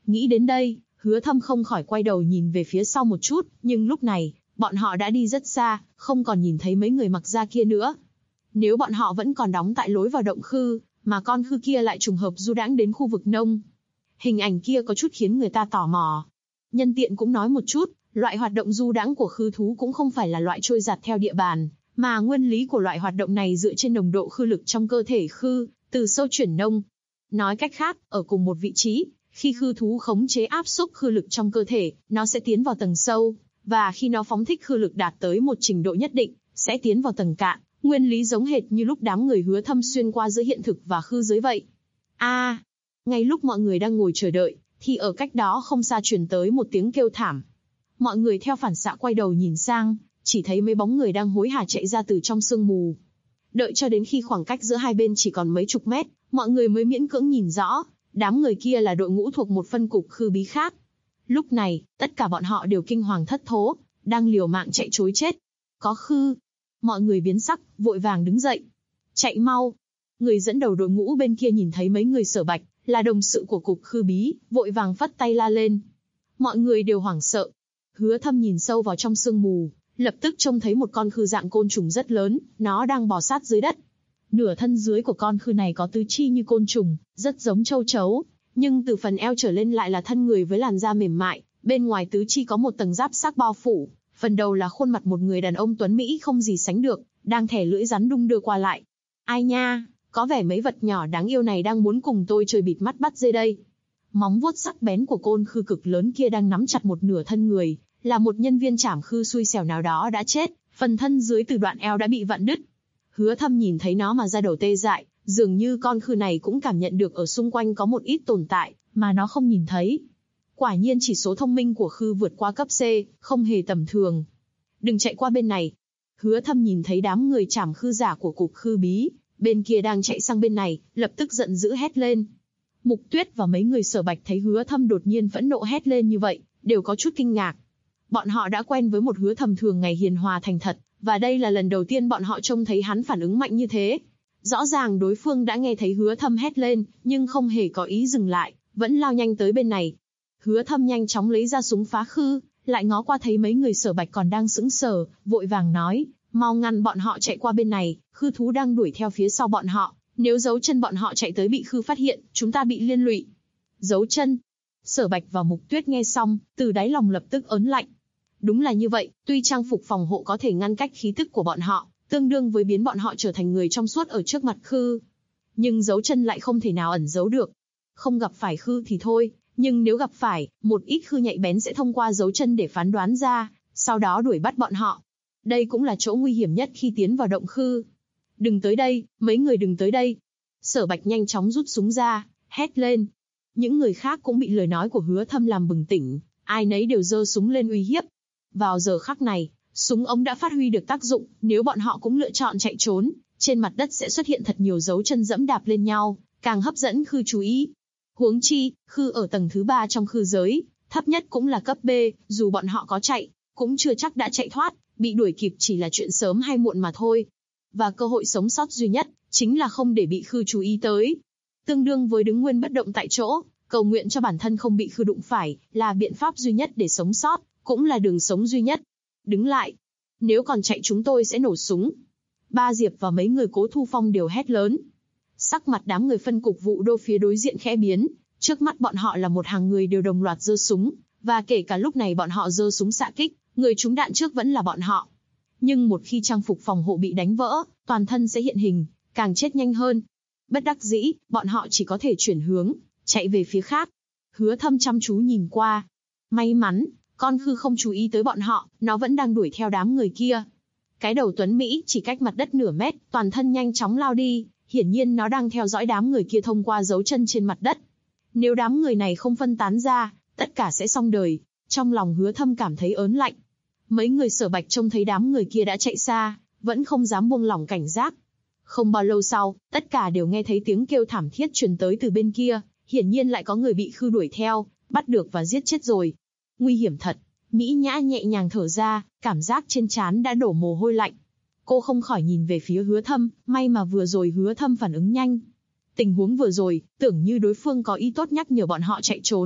Nghĩ đến đây, Hứa Thâm không khỏi quay đầu nhìn về phía sau một chút, nhưng lúc này, bọn họ đã đi rất xa, không còn nhìn thấy mấy người mặc da kia nữa. Nếu bọn họ vẫn còn đóng tại lối vào động khư, mà con khư kia lại trùng hợp du đãng đến khu vực nông. Hình ảnh kia có chút khiến người ta tò mò. Nhân tiện cũng nói một chút, loại hoạt động du đãng của khư thú cũng không phải là loại trôi giạt theo địa bàn, mà nguyên lý của loại hoạt động này dựa trên nồng độ khư lực trong cơ thể khư, từ sâu chuyển nông. Nói cách khác, ở cùng một vị trí, khi khư thú khống chế áp xúc khư lực trong cơ thể, nó sẽ tiến vào tầng sâu, và khi nó phóng thích khư lực đạt tới một trình độ nhất định, sẽ tiến vào tầng cạn. Nguyên lý giống hệt như lúc đám người Hứa Thâm xuyên qua giữa hiện thực và khư giới vậy. Ngay lúc mọi người đang ngồi chờ đợi, thì ở cách đó không xa truyền tới một tiếng kêu thảm. Mọi người theo phản xạ quay đầu nhìn sang, chỉ thấy mấy bóng người đang hối hả chạy ra từ trong sương mù. Đợi cho đến khi khoảng cách giữa hai bên chỉ còn mấy chục mét, mọi người mới miễn cưỡng nhìn rõ, đám người kia là đội ngũ thuộc một phân cục khư bí khác. Lúc này, tất cả bọn họ đều kinh hoàng thất thố, đang liều mạng chạy trối chết. Có khư. Mọi người biến sắc, vội vàng đứng dậy. Chạy mau. Người dẫn đầu đội ngũ bên kia nhìn thấy mấy người Sở Bạch, là đồng sự của cục khư bí, vội vàng phất tay la lên. Mọi người đều hoảng sợ. Hứa Thâm nhìn sâu vào trong sương mù, lập tức trông thấy một con khư dạng côn trùng rất lớn, nó đang bò sát dưới đất. Nửa thân dưới của con khư này có tứ chi như côn trùng, rất giống châu chấu, nhưng từ phần eo trở lên lại là thân người với làn da mềm mại, bên ngoài tứ chi có một tầng giáp xác bao phủ, phần đầu là khuôn mặt một người đàn ông tuấn mỹ không gì sánh được, đang thè lưỡi rắn đung đưa qua lại. Ai nha, có vẻ mấy vật nhỏ đáng yêu này đang muốn cùng tôi chơi bịt mắt bắt dê đây. Móng vuốt sắc bén của côn khư cực lớn kia đang nắm chặt một nửa thân người, là một nhân viên trảm khư xui xẻo nào đó đã chết, phần thân dưới từ đoạn eo đã bị vặn đứt. Hứa Thâm nhìn thấy nó mà da đầu tê dại, dường như con khư này cũng cảm nhận được ở xung quanh có một ít tồn tại, mà nó không nhìn thấy. Quả nhiên chỉ số thông minh của khư vượt qua cấp C, không hề tầm thường. Đừng chạy qua bên này. Hứa Thâm nhìn thấy đám người trảm khư giả của cục khư bí, bên kia đang chạy sang bên này, lập tức giận dữ hét lên. Mục Tuyết và mấy người Sở Bạch thấy Hứa Thâm đột nhiên phẫn nộ hét lên như vậy, đều có chút kinh ngạc. Bọn họ đã quen với một Hứa Thâm thường ngày hiền hòa thành thật, và đây là lần đầu tiên bọn họ trông thấy hắn phản ứng mạnh như thế. Rõ ràng đối phương đã nghe thấy Hứa Thâm hét lên, nhưng không hề có ý dừng lại, vẫn lao nhanh tới bên này. Hứa Thâm nhanh chóng lấy ra súng phá khư, lại ngó qua thấy mấy người Sở Bạch còn đang sững sờ, vội vàng nói, mau ngăn bọn họ chạy qua bên này, khư thú đang đuổi theo phía sau bọn họ, nếu giấu chân bọn họ chạy tới bị khư phát hiện, chúng ta bị liên lụy. Giấu chân? Sở Bạch và Mục Tuyết nghe xong, từ đáy lòng lập tức ớn lạnh. Đúng là như vậy, tuy trang phục phòng hộ có thể ngăn cách khí tức của bọn họ, tương đương với biến bọn họ trở thành người trong suốt ở trước mặt khư, nhưng dấu chân lại không thể nào ẩn giấu được. Không gặp phải khư thì thôi, nhưng nếu gặp phải, một ít khư nhạy bén sẽ thông qua dấu chân để phán đoán ra, sau đó đuổi bắt bọn họ. Đây cũng là chỗ nguy hiểm nhất khi tiến vào động khư. Đừng tới đây, mấy người đừng tới đây. Sở Bạch nhanh chóng rút súng ra, hét lên. Những người khác cũng bị lời nói của Hứa Thâm làm bừng tỉnh, ai nấy đều giơ súng lên uy hiếp. Vào giờ khắc này, súng ống đã phát huy được tác dụng, nếu bọn họ cũng lựa chọn chạy trốn, trên mặt đất sẽ xuất hiện thật nhiều dấu chân dẫm đạp lên nhau, càng hấp dẫn khư chú ý. Huống chi, khư ở tầng thứ 3 trong khư giới, thấp nhất cũng là cấp B, dù bọn họ có chạy, cũng chưa chắc đã chạy thoát, bị đuổi kịp chỉ là chuyện sớm hay muộn mà thôi. Và cơ hội sống sót duy nhất, chính là không để bị khư chú ý tới. Tương đương với đứng nguyên bất động tại chỗ, cầu nguyện cho bản thân không bị khư đụng phải, là biện pháp duy nhất để sống sót, cũng là đường sống duy nhất. Đứng lại. Nếu còn chạy chúng tôi sẽ nổ súng. Ba Diệp và mấy người Cố Thu Phong đều hét lớn. Sắc mặt đám người phân cục vụ đô phía đối diện khẽ biến, trước mắt bọn họ là một hàng người đều đồng loạt giơ súng, và kể cả lúc này bọn họ giơ súng xạ kích, người trúng đạn trước vẫn là bọn họ. Nhưng một khi trang phục phòng hộ bị đánh vỡ, toàn thân sẽ hiện hình, càng chết nhanh hơn. Bất đắc dĩ, bọn họ chỉ có thể chuyển hướng, chạy về phía khác. Hứa Thâm chăm chú nhìn qua. May mắn, con khư không chú ý tới bọn họ, nó vẫn đang đuổi theo đám người kia. Cái đầu tuấn Mỹ chỉ cách mặt đất nửa mét, toàn thân nhanh chóng lao đi, hiển nhiên nó đang theo dõi đám người kia thông qua dấu chân trên mặt đất. Nếu đám người này không phân tán ra, tất cả sẽ xong đời. Trong lòng Hứa Thâm cảm thấy ớn lạnh. Mấy người Sở Bạch trông thấy đám người kia đã chạy xa, vẫn không dám buông lỏng cảnh giác. Không bao lâu sau, tất cả đều nghe thấy tiếng kêu thảm thiết truyền tới từ bên kia, hiển nhiên lại có người bị khư đuổi theo, bắt được và giết chết rồi. Nguy hiểm thật. Mỹ Nhã nhẹ nhàng thở ra, cảm giác trên trán đã đổ mồ hôi lạnh. Cô không khỏi nhìn về phía Hứa Thâm, may mà vừa rồi Hứa Thâm phản ứng nhanh. Tình huống vừa rồi, tưởng như đối phương có ý tốt nhắc nhở bọn họ chạy trốn,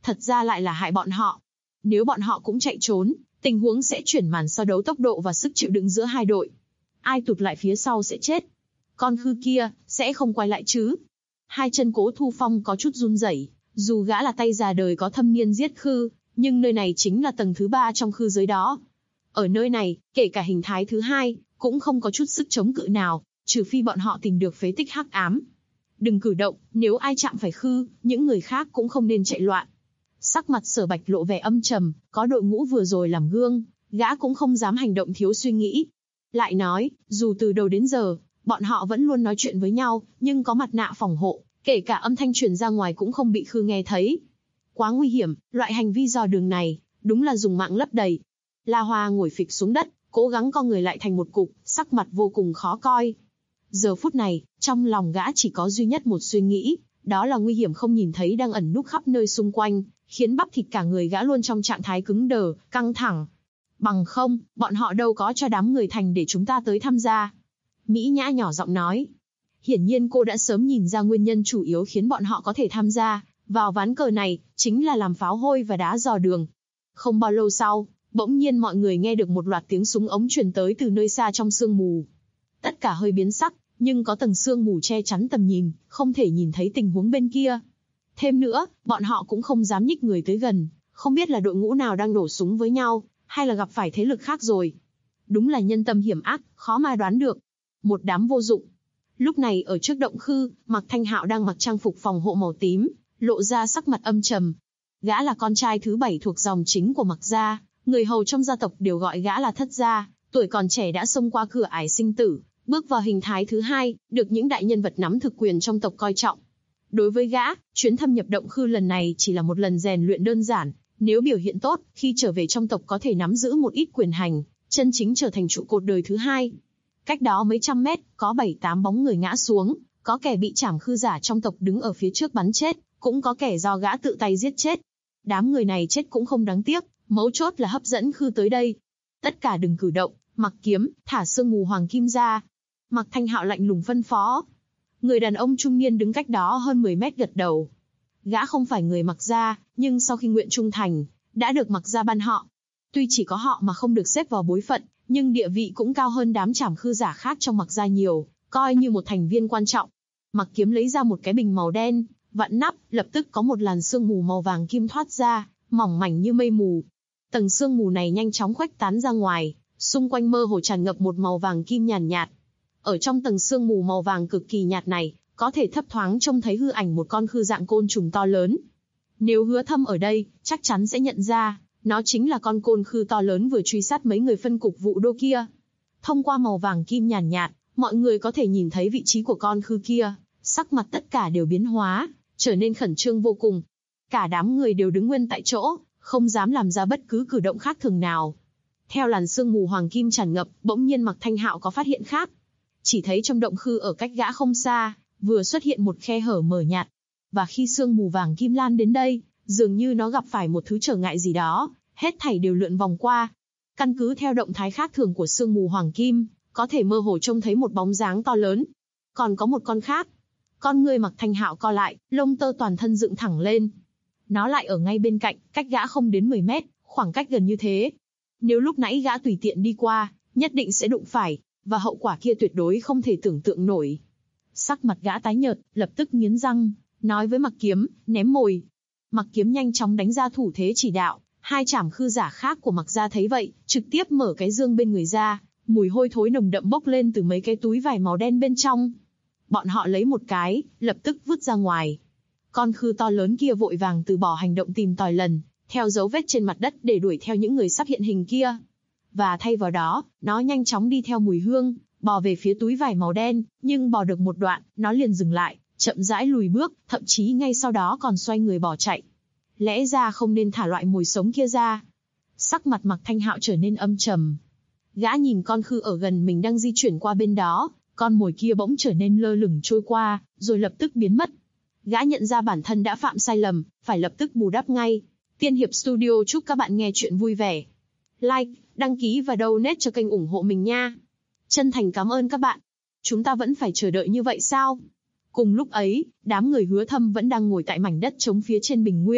thật ra lại là hại bọn họ. Nếu bọn họ cũng chạy trốn, tình huống sẽ chuyển màn so đấu tốc độ và sức chịu đựng giữa hai đội. Ai tụt lại phía sau sẽ chết. Con khư kia, sẽ không quay lại chứ? Hai chân Cố Thu Phong có chút run rẩy, dù gã là tay già đời có thâm niên giết khư, nhưng nơi này chính là tầng thứ 3 trong khư giới đó. Ở nơi này, kể cả hình thái thứ 2, cũng không có chút sức chống cự nào, trừ phi bọn họ tìm được phế tích hắc ám. Đừng cử động, nếu ai chạm phải khư, những người khác cũng không nên chạy loạn. Sắc mặt Sở Bạch lộ vẻ âm trầm, có đội ngũ vừa rồi làm gương, gã cũng không dám hành động thiếu suy nghĩ. Lại nói, dù từ đầu đến giờ, bọn họ vẫn luôn nói chuyện với nhau, nhưng có mặt nạ phòng hộ, kể cả âm thanh truyền ra ngoài cũng không bị khư nghe thấy. Quá nguy hiểm, loại hành vi dò đường này, đúng là dùng mạng lấp đầy. La Hoa ngồi phịch xuống đất, cố gắng co người lại thành một cục, sắc mặt vô cùng khó coi. Giờ phút này, trong lòng gã chỉ có duy nhất một suy nghĩ, đó là nguy hiểm không nhìn thấy đang ẩn núp khắp nơi xung quanh, khiến bắp thịt cả người gã luôn trong trạng thái cứng đờ, căng thẳng. Bằng không, bọn họ đâu có cho đám người Thành để chúng ta tới tham gia. Mỹ Nhã nhỏ giọng nói. Hiển nhiên cô đã sớm nhìn ra nguyên nhân chủ yếu khiến bọn họ có thể tham gia vào ván cờ này, chính là làm pháo hôi và đá dò đường. Không bao lâu sau, bỗng nhiên mọi người nghe được một loạt tiếng súng ống truyền tới từ nơi xa trong sương mù. Tất cả hơi biến sắc, nhưng có tầng sương mù che chắn tầm nhìn, không thể nhìn thấy tình huống bên kia. Thêm nữa, bọn họ cũng không dám nhích người tới gần, không biết là đội ngũ nào đang nổ súng với nhau, hay là gặp phải thế lực khác rồi. Đúng là nhân tâm hiểm ác, khó mà đoán được. Một đám vô dụng. Lúc này ở trước động khư, Mạc Thanh Hạo đang mặc trang phục phòng hộ màu tím, lộ ra sắc mặt âm trầm. Gã là con trai thứ 7 thuộc dòng chính của Mạc gia, người hầu trong gia tộc đều gọi gã là Thất gia, tuổi còn trẻ đã xông qua cửa ải sinh tử, bước vào hình thái thứ 2, được những đại nhân vật nắm thực quyền trong tộc coi trọng. Đối với gã, chuyến thâm nhập động khư lần này chỉ là một lần rèn luyện đơn giản, nếu biểu hiện tốt, khi trở về trong tộc có thể nắm giữ một ít quyền hành, chân chính trở thành trụ cột đời thứ 2. Cách đó mấy trăm mét, có 7-8 bóng người ngã xuống, có kẻ bị trảm khư giả trong tộc đứng ở phía trước bắn chết, cũng có kẻ do gã tự tay giết chết. Đám người này chết cũng không đáng tiếc, mấu chốt là hấp dẫn khư tới đây. Tất cả đừng cử động, mặc kiếm, thả sương mù hoàng kim ra. Mạc Thanh Hạo lạnh lùng phân phó. Người đàn ông trung niên đứng cách đó hơn 10 mét gật đầu. Gã không phải người Mạc gia, nhưng sau khi nguyện trung thành, đã được Mạc gia ban họ. Tuy chỉ có họ mà không được xếp vào bối phận, nhưng địa vị cũng cao hơn đám trảm khư giả khác trong Mạc gia nhiều, coi như một thành viên quan trọng. Mạc kiếm lấy ra một cái bình màu đen, vặn nắp, lập tức có một làn sương mù màu vàng kim thoát ra, mỏng mảnh như mây mù. Tầng sương mù này nhanh chóng khuếch tán ra ngoài, xung quanh mơ hồ tràn ngập một màu vàng kim nhàn nhạt. Ở trong tầng sương mù màu vàng cực kỳ nhạt này, có thể thấp thoáng trông thấy hư ảnh một con khư dạng côn trùng to lớn. Nếu Hứa Thâm ở đây, chắc chắn sẽ nhận ra, nó chính là con côn khư to lớn vừa truy sát mấy người phân cục vụ đô kia. Thông qua màu vàng kim nhàn nhạt, mọi người có thể nhìn thấy vị trí của con khư kia, sắc mặt tất cả đều biến hóa, trở nên khẩn trương vô cùng. Cả đám người đều đứng nguyên tại chỗ, không dám làm ra bất cứ cử động khác thường nào. Theo làn sương mù hoàng kim tràn ngập, bỗng nhiên Mạc Thanh Hạo có phát hiện khác. Chỉ thấy trong động khư ở cách gã không xa, vừa xuất hiện một khe hở mờ nhạt. Và khi sương mù vàng kim lan đến đây, dường như nó gặp phải một thứ trở ngại gì đó, hết thảy đều lượn vòng qua. Căn cứ theo động thái khác thường của sương mù hoàng kim, có thể mơ hồ trông thấy một bóng dáng to lớn. Còn có một con khác. Con người Mạc Thanh Hạo co lại, lông tơ toàn thân dựng thẳng lên. Nó lại ở ngay bên cạnh, cách gã không đến 10 mét, khoảng cách gần như thế. Nếu lúc nãy gã tùy tiện đi qua, nhất định sẽ đụng phải, và hậu quả kia tuyệt đối không thể tưởng tượng nổi. Sắc mặt gã tái nhợt, lập tức nghiến răng, nói với Mạc Kiếm, ném mồi. Mạc Kiếm nhanh chóng đánh ra thủ thế chỉ đạo, hai trảm khư giả khác của Mạc gia thấy vậy, trực tiếp mở cái dương bên người ra, mùi hôi thối nồng đậm bốc lên từ mấy cái túi vải màu đen bên trong. Bọn họ lấy một cái, lập tức vứt ra ngoài. Con khư to lớn kia vội vàng từ bỏ hành động tìm tòi lần, theo dấu vết trên mặt đất để đuổi theo những người sắp hiện hình kia. Và thay vào đó, nó nhanh chóng đi theo mùi hương, bò về phía túi vải màu đen, nhưng bò được một đoạn, nó liền dừng lại, chậm rãi lùi bước, thậm chí ngay sau đó còn xoay người bỏ chạy. Lẽ ra không nên thả loại mồi sống kia ra. Sắc mặt Mạc Thanh Hạo trở nên âm trầm. Gã nhìn con khư ở gần mình đang di chuyển qua bên đó, con mồi kia bỗng trở nên lơ lửng trôi qua, rồi lập tức biến mất. Gã nhận ra bản thân đã phạm sai lầm, phải lập tức bù đắp ngay. Tiên Hiệp Studio chúc các bạn nghe chuyện vui vẻ. Like, đăng ký và donate cho kênh ủng hộ mình nha. Chân thành cảm ơn các bạn. Chúng ta vẫn phải chờ đợi như vậy sao? Cùng lúc ấy, đám người Hứa Thâm vẫn đang ngồi tại mảnh đất trống phía trên bình nguyên,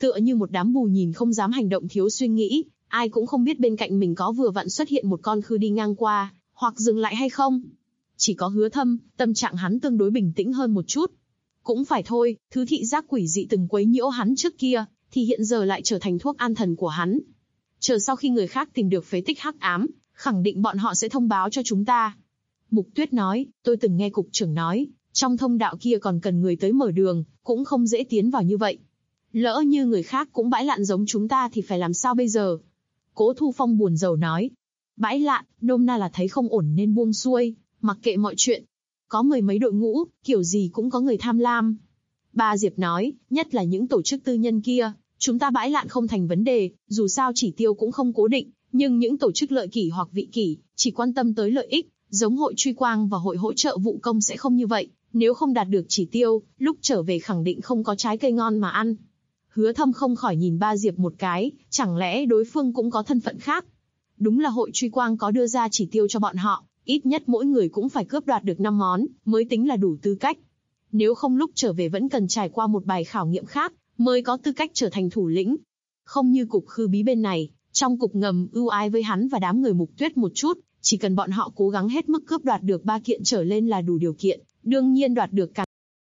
tựa như một đám bù nhìn không dám hành động thiếu suy nghĩ, ai cũng không biết bên cạnh mình có vừa vặn xuất hiện một con khư đi ngang qua, hoặc dừng lại hay không. Chỉ có Hứa Thâm, tâm trạng hắn tương đối bình tĩnh hơn một chút. Cũng phải thôi, thứ thị giác quỷ dị từng quấy nhiễu hắn trước kia, thì hiện giờ lại trở thành thuốc an thần của hắn. Chờ sau khi người khác tìm được phế tích hắc ám, khẳng định bọn họ sẽ thông báo cho chúng ta. Mục Tuyết nói, tôi từng nghe cục trưởng nói, trong thông đạo kia còn cần người tới mở đường, cũng không dễ tiến vào như vậy. Lỡ như người khác cũng bãi lạn giống chúng ta thì phải làm sao bây giờ? Cố Thu Phong buồn rầu nói. Bãi lạn, nôm na là thấy không ổn nên buông xuôi, mặc kệ mọi chuyện. Có mười mấy đội ngũ, kiểu gì cũng có người tham lam. Ba Diệp nói, nhất là những tổ chức tư nhân kia, chúng ta bãi lạn không thành vấn đề, dù sao chỉ tiêu cũng không cố định, nhưng những tổ chức lợi kỷ hoặc vị kỷ, chỉ quan tâm tới lợi ích, giống hội truy quang và hội hỗ trợ vụ công sẽ không như vậy, nếu không đạt được chỉ tiêu, lúc trở về khẳng định không có trái cây ngon mà ăn. Hứa Thâm không khỏi nhìn Ba Diệp một cái, chẳng lẽ đối phương cũng có thân phận khác? Đúng là hội truy quang có đưa ra chỉ tiêu cho bọn họ, ít nhất mỗi người cũng phải cướp đoạt được 5 món, mới tính là đủ tư cách. Nếu không lúc trở về vẫn cần trải qua một bài khảo nghiệm khác, mới có tư cách trở thành thủ lĩnh. Không như cục khư bí bên này, trong cục ngầm ưu ái với hắn và đám người Mục Tuyết một chút, chỉ cần bọn họ cố gắng hết mức cướp đoạt được 3 kiện trở lên là đủ điều kiện, đương nhiên đoạt được càng.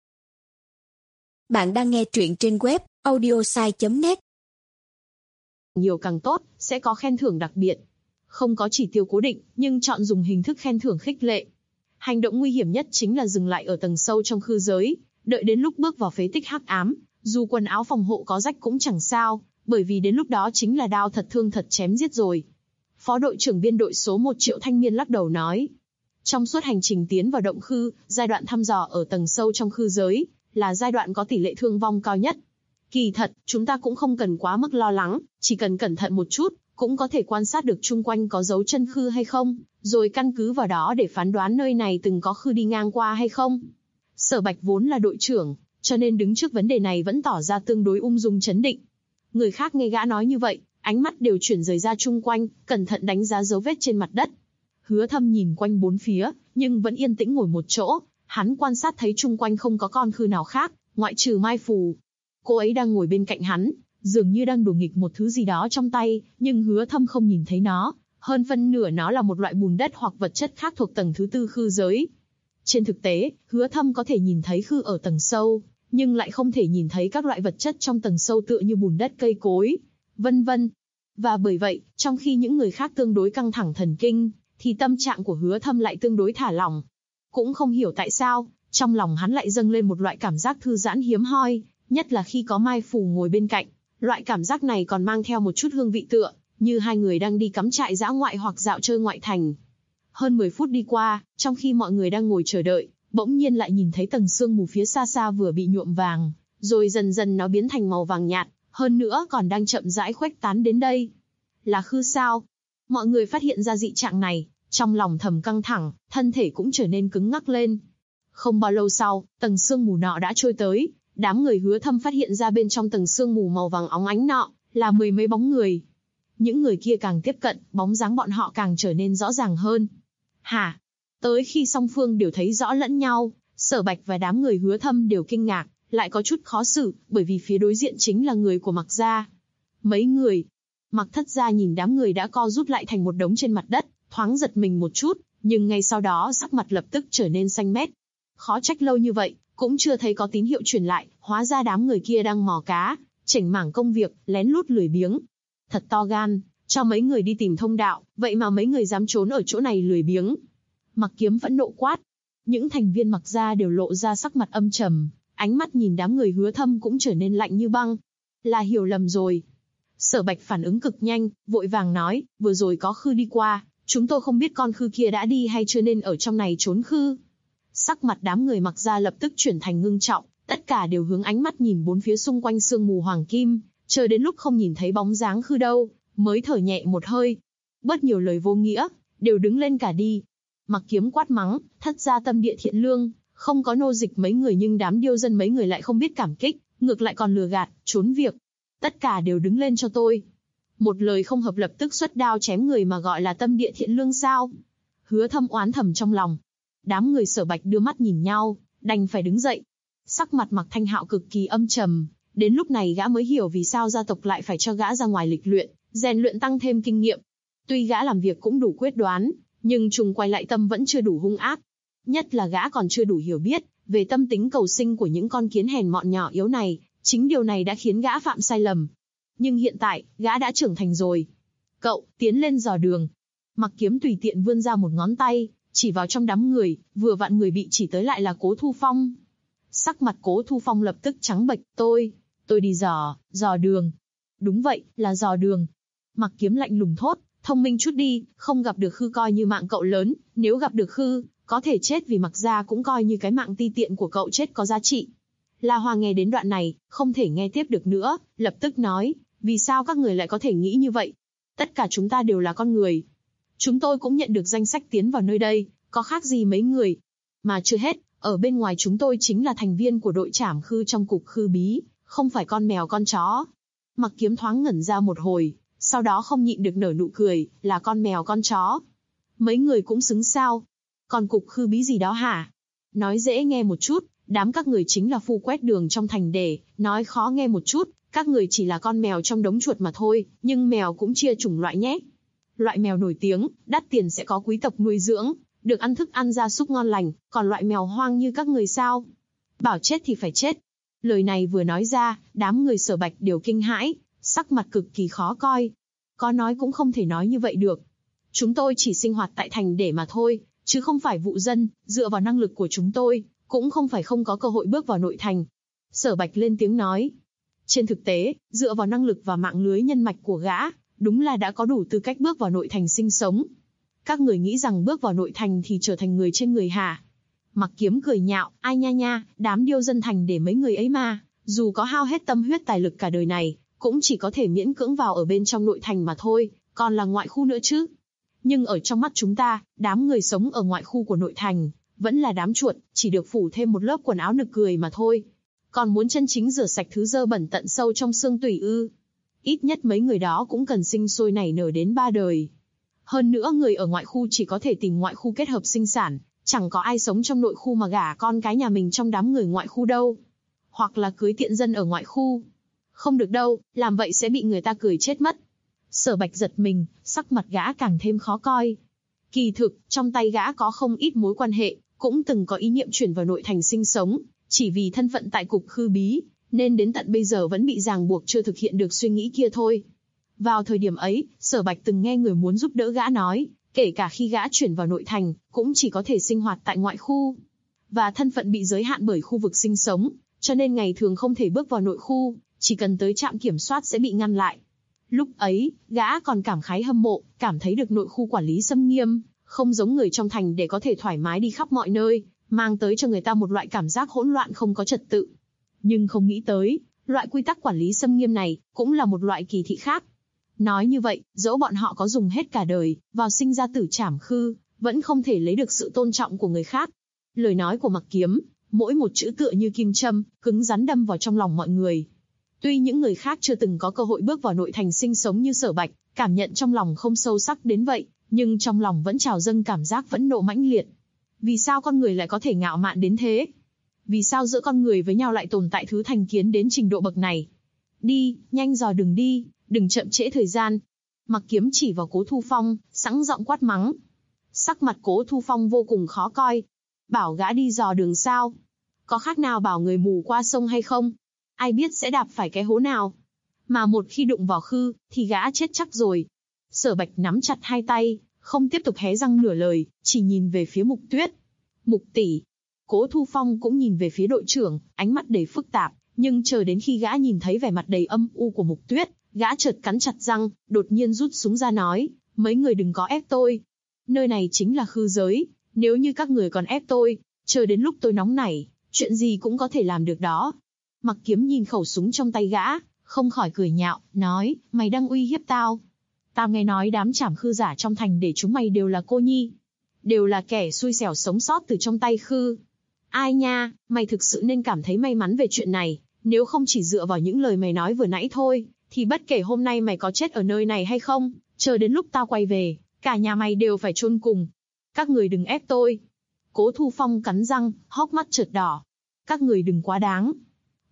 Bạn đang nghe truyện trên web audiosai.net. Nhiều càng tốt, sẽ có khen thưởng đặc biệt. Không có chỉ tiêu cố định, nhưng chọn dùng hình thức khen thưởng khích lệ. Hành động nguy hiểm nhất chính là dừng lại ở tầng sâu trong khư giới, đợi đến lúc bước vào phế tích hắc ám, dù quần áo phòng hộ có rách cũng chẳng sao, bởi vì đến lúc đó chính là đao thật thương thật chém giết rồi. Phó đội trưởng biên đội số 1 Triệu Thanh Miên lắc đầu nói. Trong suốt hành trình tiến vào động khư, giai đoạn thăm dò ở tầng sâu trong khư giới, là giai đoạn có tỷ lệ thương vong cao nhất. Kỳ thật, chúng ta cũng không cần quá mức lo lắng, chỉ cần cẩn thận một chút, cũng có thể quan sát được chung quanh có dấu chân khư hay không, rồi căn cứ vào đó để phán đoán nơi này từng có khư đi ngang qua hay không. Sở Bạch vốn là đội trưởng, cho nên đứng trước vấn đề này vẫn tỏ ra tương đối ung dung chấn định. Người khác nghe gã nói như vậy, ánh mắt đều chuyển rời ra chung quanh, cẩn thận đánh giá dấu vết trên mặt đất. Hứa Thâm nhìn quanh bốn phía, nhưng vẫn yên tĩnh ngồi một chỗ, hắn quan sát thấy chung quanh không có con khư nào khác, ngoại trừ Mai Phù. Cô ấy đang ngồi bên cạnh hắn, dường như đang đùa nghịch một thứ gì đó trong tay, nhưng Hứa Thâm không nhìn thấy nó, hơn phân nửa nó là một loại bùn đất hoặc vật chất khác thuộc tầng thứ 4 khư giới. Trên thực tế, Hứa Thâm có thể nhìn thấy khư ở tầng sâu, nhưng lại không thể nhìn thấy các loại vật chất trong tầng sâu tựa như bùn đất cây cối, vân vân. Và bởi vậy, trong khi những người khác tương đối căng thẳng thần kinh, thì tâm trạng của Hứa Thâm lại tương đối thả lỏng. Cũng không hiểu tại sao, trong lòng hắn lại dâng lên một loại cảm giác thư giãn hiếm hoi, nhất là khi có Mai Phù ngồi bên cạnh. Loại cảm giác này còn mang theo một chút hương vị tựa, như hai người đang đi cắm trại dã ngoại hoặc dạo chơi ngoại thành. Hơn 10 phút đi qua, trong khi mọi người đang ngồi chờ đợi, bỗng nhiên lại nhìn thấy tầng sương mù phía xa xa vừa bị nhuộm vàng, rồi dần dần nó biến thành màu vàng nhạt, hơn nữa còn đang chậm rãi khuếch tán đến đây. Là khư sao? Mọi người phát hiện ra dị trạng này, trong lòng thầm căng thẳng, thân thể cũng trở nên cứng ngắc lên. Không bao lâu sau, tầng sương mù nọ đã trôi tới, đám người Hứa Thâm phát hiện ra bên trong tầng sương mù màu vàng óng ánh nọ, là 10 mấy bóng người. Những người kia càng tiếp cận, bóng dáng bọn họ càng trở nên rõ ràng hơn. Hả? Tới khi song phương đều thấy rõ lẫn nhau, Sở Bạch và đám người Hứa Thâm đều kinh ngạc, lại có chút khó xử, bởi vì phía đối diện chính là người của Mạc gia. Mấy người. Mạc Thất gia nhìn đám người đã co rút lại thành một đống trên mặt đất, thoáng giật mình một chút, nhưng ngay sau đó sắc mặt lập tức trở nên xanh mét. Khó trách lâu như vậy, cũng chưa thấy có tín hiệu truyền lại, hóa ra đám người kia đang mò cá, chỉnh mảng công việc, lén lút lười biếng. Thật to gan, cho mấy người đi tìm thông đạo, vậy mà mấy người dám trốn ở chỗ này lười biếng. Mạc Kiếm phẫn nộ quát. Những thành viên Mạc gia đều lộ ra sắc mặt âm trầm, ánh mắt nhìn đám người Hứa Thâm cũng trở nên lạnh như băng. Là hiểu lầm rồi. Sở Bạch phản ứng cực nhanh, vội vàng nói, vừa rồi có khư đi qua, chúng tôi không biết con khư kia đã đi hay chưa nên ở trong này trốn khư. Sắc mặt đám người Mạc gia lập tức chuyển thành ngưng trọng, tất cả đều hướng ánh mắt nhìn bốn phía xung quanh sương mù hoàng kim, chờ đến lúc không nhìn thấy bóng dáng khư đâu, mới thở nhẹ một hơi. Bớt nhiều lời vô nghĩa, đều đứng lên cả đi. Mạc Kiếm quát mắng, Thất gia tâm địa thiện lương, không có nô dịch mấy người nhưng đám điêu dân mấy người lại không biết cảm kích, ngược lại còn lừa gạt, trốn việc. Tất cả đều đứng lên cho tôi. Một lời không hợp lập tức xuất đao chém người mà gọi là tâm địa thiện lương sao? Hứa Thâm oán thầm trong lòng. Đám người Sở Bạch đưa mắt nhìn nhau, đành phải đứng dậy. Sắc mặt Mạc Thanh Hạo cực kỳ âm trầm, Đến lúc này gã mới hiểu vì sao gia tộc lại phải cho gã ra ngoài lịch luyện, rèn luyện tăng thêm kinh nghiệm. Tuy gã làm việc cũng đủ quyết đoán, nhưng trùng quay lại tâm vẫn chưa đủ hung ác. Nhất là gã còn chưa đủ hiểu biết về tâm tính cầu sinh của những con kiến hèn mọn nhỏ yếu này, chính điều này đã khiến gã phạm sai lầm. Nhưng hiện tại, gã đã trưởng thành rồi. Cậu, tiến lên dò đường. Mặc Kiếm tùy tiện vươn ra một ngón tay, chỉ vào trong đám người, vừa vặn người bị chỉ tới lại là Cố Thu Phong. Sắc mặt Cố Thu Phong lập tức trắng bệch, tôi đi dò đường. Đúng vậy, là dò đường. Mặc Kiếm lạnh lùng thốt, thông minh chút đi, không gặp được Khư coi như mạng cậu lớn, nếu gặp được Khư, có thể chết vì Mặc gia cũng coi như cái mạng ti tiện của cậu chết có giá trị. La Hoa nghe đến đoạn này, không thể nghe tiếp được nữa, lập tức nói, vì sao các người lại có thể nghĩ như vậy? Tất cả chúng ta đều là con người. Chúng tôi cũng nhận được danh sách tiến vào nơi đây, có khác gì mấy người. Mà chưa hết, ở bên ngoài chúng tôi chính là thành viên của đội trảm Khư trong cục Khư Bí, không phải con mèo con chó. Mặc Kiếm thoáng ngẩn ra một hồi, sau đó không nhịn được nở nụ cười, là con mèo con chó. Mấy người cũng xứng sao? Còn cục Khư Bí gì đó hả? Nói dễ nghe một chút, đám các người chính là phu quét đường trong thành để, nói khó nghe một chút, các người chỉ là con mèo trong đống chuột mà thôi, nhưng mèo cũng chia chủng loại nhé. Loại mèo nổi tiếng, đắt tiền sẽ có quý tộc nuôi dưỡng, được ăn thức ăn gia súc ngon lành, còn loại mèo hoang như các người sao? Bảo chết thì phải chết. Lời này vừa nói ra, đám người Sở Bạch đều kinh hãi, sắc mặt cực kỳ khó coi. Có nói cũng không thể nói như vậy được. Chúng tôi chỉ sinh hoạt tại thành để mà thôi, chứ không phải vụ dân, dựa vào năng lực của chúng tôi, cũng không phải không có cơ hội bước vào nội thành. Sở Bạch lên tiếng nói. Trên thực tế, dựa vào năng lực và mạng lưới nhân mạch của gã, đúng là đã có đủ tư cách bước vào nội thành sinh sống. Các người nghĩ rằng bước vào nội thành thì trở thành người trên người hả? Mặc Kiếm cười nhạo, ai nha, đám điêu dân thành để mấy người ấy mà, dù có hao hết tâm huyết tài lực cả đời này, cũng chỉ có thể miễn cưỡng vào ở bên trong nội thành mà thôi, còn là ngoại khu nữa chứ. Nhưng ở trong mắt chúng ta, đám người sống ở ngoại khu của nội thành, vẫn là đám chuột, chỉ được phủ thêm một lớp quần áo nực cười mà thôi. Còn muốn chân chính rửa sạch thứ dơ bẩn tận sâu trong xương tủy ư? Ít nhất mấy người đó cũng cần sinh sôi nảy nở đến 3 đời. Hơn nữa người ở ngoại khu chỉ có thể tìm ngoại khu kết hợp sinh sản, chẳng có ai sống trong nội khu mà gả con cái nhà mình trong đám người ngoại khu đâu. Hoặc là cưới tiện dân ở ngoại khu. Không được đâu, làm vậy sẽ bị người ta cười chết mất. Sở Bạch giật mình, sắc mặt gã càng thêm khó coi. Kỳ thực, trong tay gã có không ít mối quan hệ, cũng từng có ý niệm chuyển vào nội thành sinh sống, chỉ vì thân phận tại cục Khư Bí, nên đến tận bây giờ vẫn bị ràng buộc chưa thực hiện được suy nghĩ kia thôi. Vào thời điểm ấy, Sở Bạch từng nghe người muốn giúp đỡ gã nói, kể cả khi gã chuyển vào nội thành, cũng chỉ có thể sinh hoạt tại ngoại khu. Và thân phận bị giới hạn bởi khu vực sinh sống, cho nên ngày thường không thể bước vào nội khu, chỉ cần tới trạm kiểm soát sẽ bị ngăn lại. Lúc ấy, gã còn cảm khái hâm mộ, cảm thấy được nội khu quản lý xâm nghiêm, không giống người trong thành để có thể thoải mái đi khắp mọi nơi, mang tới cho người ta một loại cảm giác hỗn loạn không có trật tự. Nhưng không nghĩ tới, loại quy tắc quản lý xâm nghiêm này, cũng là một loại kỳ thị khác. Nói như vậy, dẫu bọn họ có dùng hết cả đời, vào sinh ra tử trảm Khư, vẫn không thể lấy được sự tôn trọng của người khác. Lời nói của Mặc Kiếm, mỗi một chữ tựa như kim châm, cứng rắn đâm vào trong lòng mọi người. Tuy những người khác chưa từng có cơ hội bước vào nội thành sinh sống như Sở Bạch, cảm nhận trong lòng không sâu sắc đến vậy, nhưng trong lòng vẫn trào dâng cảm giác phẫn nộ mãnh liệt. Vì sao con người lại có thể ngạo mạn đến thế? Vì sao giữa con người với nhau lại tồn tại thứ thành kiến đến trình độ bậc này? Đi, nhanh dò đường đi, đừng chậm trễ thời gian. Mặc Kiếm chỉ vào Cố Thu Phong, sẵn giọng quát mắng. Sắc mặt Cố Thu Phong vô cùng khó coi. Bảo gã đi dò đường sao? Có khác nào bảo người mù qua sông hay không? Ai biết sẽ đạp phải cái hố nào? Mà một khi đụng vào Khư, thì gã chết chắc rồi. Sở Bạch nắm chặt hai tay, không tiếp tục hé răng nửa lời, chỉ nhìn về phía Mục Tuyết. Mục tỷ. Cố Thu Phong cũng nhìn về phía đội trưởng, ánh mắt đầy phức tạp, nhưng chờ đến khi gã nhìn thấy vẻ mặt đầy âm u của Mục Tuyết, gã chợt cắn chặt răng, đột nhiên rút súng ra nói, mấy người đừng có ép tôi. Nơi này chính là Khư giới, nếu như các người còn ép tôi, chờ đến lúc tôi nóng nảy, chuyện gì cũng có thể làm được đó. Mặc Kiếm nhìn khẩu súng trong tay gã, không khỏi cười nhạo, nói, mày đang uy hiếp tao. Tao nghe nói đám trảm Khư giả trong thành để chúng mày đều là cô nhi. Đều là kẻ xui xẻo sống sót từ trong tay Khư. Ai nha, mày thực sự nên cảm thấy may mắn về chuyện này, nếu không chỉ dựa vào những lời mày nói vừa nãy thôi, thì bất kể hôm nay mày có chết ở nơi này hay không, chờ đến lúc tao quay về, cả nhà mày đều phải chôn cùng. Các người đừng ép tôi. Cố Thu Phong cắn răng, hốc mắt chợt đỏ. Các người đừng quá đáng.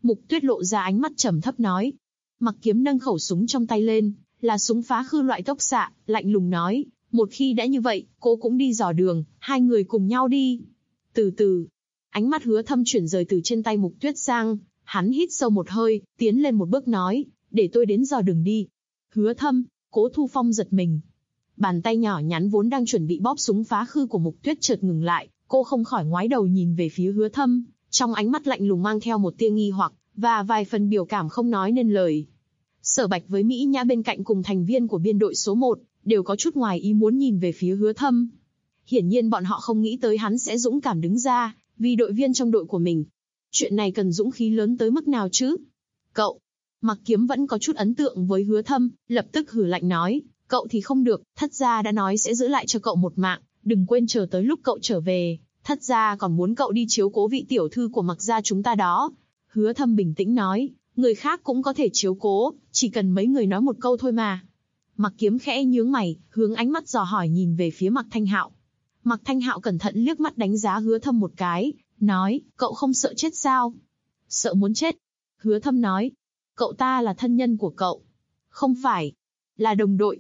Mục Tuyết lộ ra ánh mắt trầm thấp nói. Mặc Kiếm nâng khẩu súng trong tay lên, là súng phá khư loại tốc xạ, lạnh lùng nói, một khi đã như vậy, cô cũng đi dò đường, hai người cùng nhau đi. Từ từ, ánh mắt Hứa Thâm chuyển rời từ trên tay Mục Tuyết sang, hắn hít sâu một hơi, tiến lên một bước nói, để tôi đến dò đường đi. Hứa Thâm, Cố Thu Phong giật mình. Bàn tay nhỏ nhắn vốn đang chuẩn bị bóp súng phá khư của Mục Tuyết chợt ngừng lại, cô không khỏi ngoái đầu nhìn về phía Hứa Thâm, trong ánh mắt lạnh lùng mang theo một tia nghi hoặc, và vài phần biểu cảm không nói nên lời. Sở Bạch với Mỹ Nhã bên cạnh cùng thành viên của biên đội số 1, đều có chút ngoài ý muốn nhìn về phía Hứa Thâm. Hiển nhiên bọn họ không nghĩ tới hắn sẽ dũng cảm đứng ra, vì đội viên trong đội của mình. Chuyện này cần dũng khí lớn tới mức nào chứ? Cậu, Mặc Kiếm vẫn có chút ấn tượng với Hứa Thâm, lập tức hừ lạnh nói, cậu thì không được, thất gia đã nói sẽ giữ lại cho cậu một mạng, đừng quên chờ tới lúc cậu trở về, thất gia còn muốn cậu đi chiếu cố vị tiểu thư của Mặc gia chúng ta đó. Hứa Thâm bình tĩnh nói, người khác cũng có thể chiếu cố, chỉ cần mấy người nói một câu thôi mà. Mặc Kiếm khẽ nhướng mày, hướng ánh mắt dò hỏi nhìn về phía Mạc Thanh Hạo. Mạc Thanh Hạo cẩn thận liếc mắt đánh giá Hứa Thâm một cái, nói, cậu không sợ chết sao? Sợ muốn chết. Hứa Thâm nói, cậu ta là thân nhân của cậu. Không phải, là đồng đội.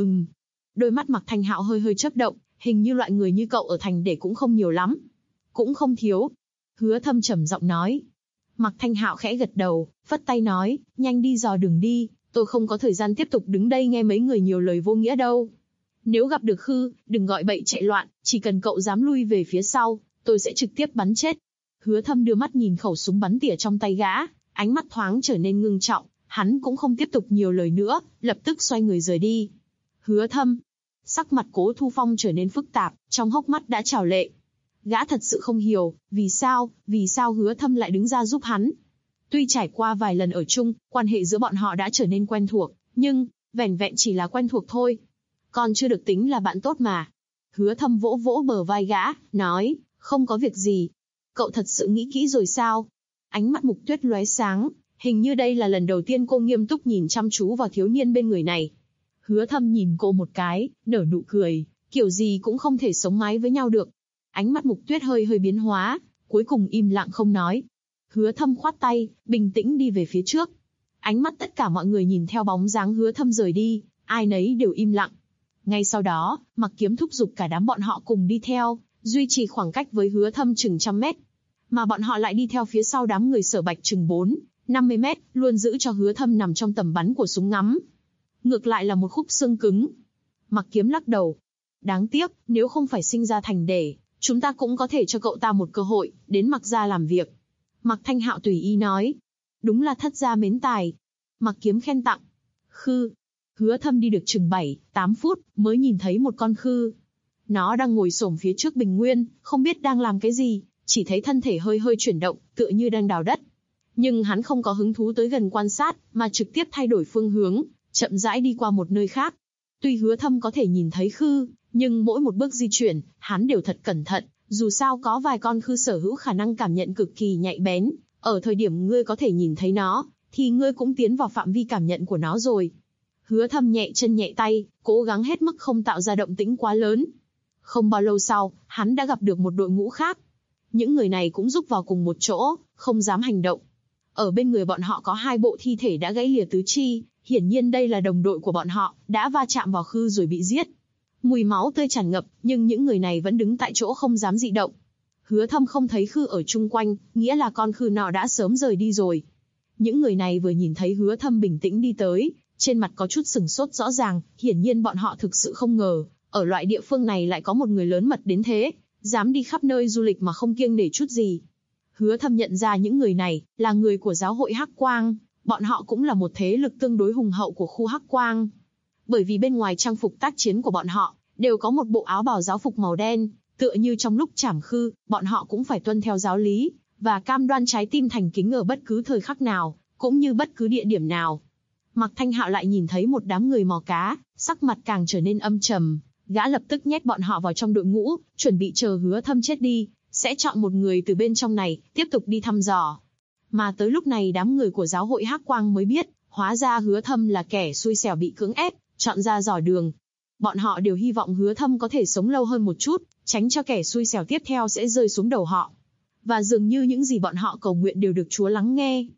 Đôi mắt Mạc Thanh Hạo hơi hơi chớp động, hình như loại người như cậu ở thành để cũng không nhiều lắm. Cũng không thiếu. Hứa Thâm trầm giọng nói. Mạc Thanh Hạo khẽ gật đầu, phất tay nói, nhanh đi dò đường đi, tôi không có thời gian tiếp tục đứng đây nghe mấy người nhiều lời vô nghĩa đâu. Nếu gặp được Khư, đừng gọi bậy chạy loạn, chỉ cần cậu dám lui về phía sau, tôi sẽ trực tiếp bắn chết. Hứa Thâm đưa mắt nhìn khẩu súng bắn tỉa trong tay gã, ánh mắt thoáng trở nên ngưng trọng, hắn cũng không tiếp tục nhiều lời nữa, lập tức xoay người rời đi. Hứa Thâm, sắc mặt Cố Thu Phong trở nên phức tạp, trong hốc mắt đã trào lệ. Gã thật sự không hiểu, vì sao Hứa Thâm lại đứng ra giúp hắn. Tuy trải qua vài lần ở chung, quan hệ giữa bọn họ đã trở nên quen thuộc, nhưng, vẻn vẹn chỉ là quen thuộc thôi. Còn chưa được tính là bạn tốt mà. Hứa Thâm vỗ vỗ bờ vai gã, nói, không có việc gì. Cậu thật sự nghĩ kỹ rồi sao? Ánh mắt Mục Tuyết lóe sáng, hình như đây là lần đầu tiên cô nghiêm túc nhìn chăm chú vào thiếu niên bên người này. Hứa Thâm nhìn cô một cái, nở nụ cười, kiểu gì cũng không thể sống mái với nhau được. Ánh mắt Mục Tuyết hơi hơi biến hóa, cuối cùng im lặng không nói. Hứa Thâm khoát tay, bình tĩnh đi về phía trước. Ánh mắt tất cả mọi người nhìn theo bóng dáng Hứa Thâm rời đi, ai nấy đều im lặng. Ngay sau đó, Mặc Kiếm thúc giục cả đám bọn họ cùng đi theo, duy trì khoảng cách với Hứa Thâm chừng 100 mét. Mà bọn họ lại đi theo phía sau đám người Sở Bạch chừng 50 mét, luôn giữ cho Hứa Thâm nằm trong tầm bắn của súng ngắm. Ngược lại là một khúc xương cứng. Mặc Kiếm lắc đầu. Đáng tiếc, nếu không phải sinh ra thành để, chúng ta cũng có thể cho cậu ta một cơ hội, đến Mặc gia làm việc. Mạc Thanh Hạo tùy ý nói. Đúng là thất gia mến tài. Mặc Kiếm khen tặng. Khư. Hứa Thâm đi được chừng 7-8 phút, mới nhìn thấy một con khư. Nó đang ngồi xổm phía trước bình nguyên, không biết đang làm cái gì, chỉ thấy thân thể hơi hơi chuyển động, tựa như đang đào đất. Nhưng hắn không có hứng thú tới gần quan sát, mà trực tiếp thay đổi phương hướng, chậm rãi đi qua một nơi khác. Tuy Hứa Thâm có thể nhìn thấy khư, nhưng mỗi một bước di chuyển, hắn đều thật cẩn thận, dù sao có vài con khư sở hữu khả năng cảm nhận cực kỳ nhạy bén, ở thời điểm ngươi có thể nhìn thấy nó, thì ngươi cũng tiến vào phạm vi cảm nhận của nó rồi. Hứa Thâm nhẹ chân nhẹ tay, cố gắng hết mức không tạo ra động tĩnh quá lớn. Không bao lâu sau, hắn đã gặp được một đội ngũ khác. Những người này cũng rúc vào cùng một chỗ, không dám hành động. Ở bên người bọn họ có 2 bộ thi thể đã gãy lìa tứ chi, hiển nhiên đây là đồng đội của bọn họ, đã va chạm vào khư rồi bị giết. Mùi máu tươi tràn ngập, nhưng những người này vẫn đứng tại chỗ không dám dị động. Hứa Thâm không thấy khư ở chung quanh, nghĩa là con khư nọ đã sớm rời đi rồi. Những người này vừa nhìn thấy Hứa Thâm bình tĩnh đi tới, trên mặt có chút sừng sốt rõ ràng, hiển nhiên bọn họ thực sự không ngờ, ở loại địa phương này lại có một người lớn mật đến thế, dám đi khắp nơi du lịch mà không kiêng nể chút gì. Hứa Thâm nhận ra những người này là người của giáo hội Hắc Quang, bọn họ cũng là một thế lực tương đối hùng hậu của khu Hắc Quang. Bởi vì bên ngoài trang phục tác chiến của bọn họ đều có một bộ áo bào giáo phục màu đen, tựa như trong lúc trảm khư, bọn họ cũng phải tuân theo giáo lý và cam đoan trái tim thành kính ở bất cứ thời khắc nào, cũng như bất cứ địa điểm nào. Mạc Thanh Hạo lại nhìn thấy một đám người mò cá, sắc mặt càng trở nên âm trầm, gã lập tức nhét bọn họ vào trong đội ngũ, chuẩn bị chờ Hứa Thâm chết đi, sẽ chọn một người từ bên trong này, tiếp tục đi thăm dò. Mà tới lúc này đám người của giáo hội Hắc Quang mới biết, hóa ra Hứa Thâm là kẻ xui xẻo bị cưỡng ép, chọn ra dò đường. Bọn họ đều hy vọng Hứa Thâm có thể sống lâu hơn một chút, tránh cho kẻ xui xẻo tiếp theo sẽ rơi xuống đầu họ. Và dường như những gì bọn họ cầu nguyện đều được Chúa lắng nghe,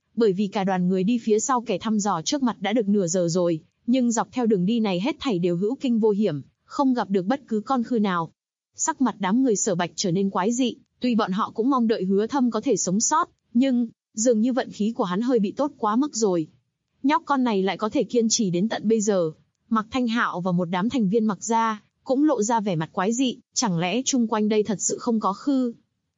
bởi vì cả đoàn người đi phía sau kẻ thăm dò trước mặt đã được nửa giờ rồi, nhưng dọc theo đường đi này hết thảy đều hữu kinh vô hiểm, không gặp được bất cứ con khư nào. Sắc mặt đám người Sở Bạch trở nên quái dị, tuy bọn họ cũng mong đợi Hứa Thâm có thể sống sót, nhưng dường như vận khí của hắn hơi bị tốt quá mức rồi. Nhóc con này lại có thể kiên trì đến tận bây giờ. Mạc Thanh Hạo và một đám thành viên Mạc gia cũng lộ ra vẻ mặt quái dị, chẳng lẽ chung quanh đây thật sự không có khư?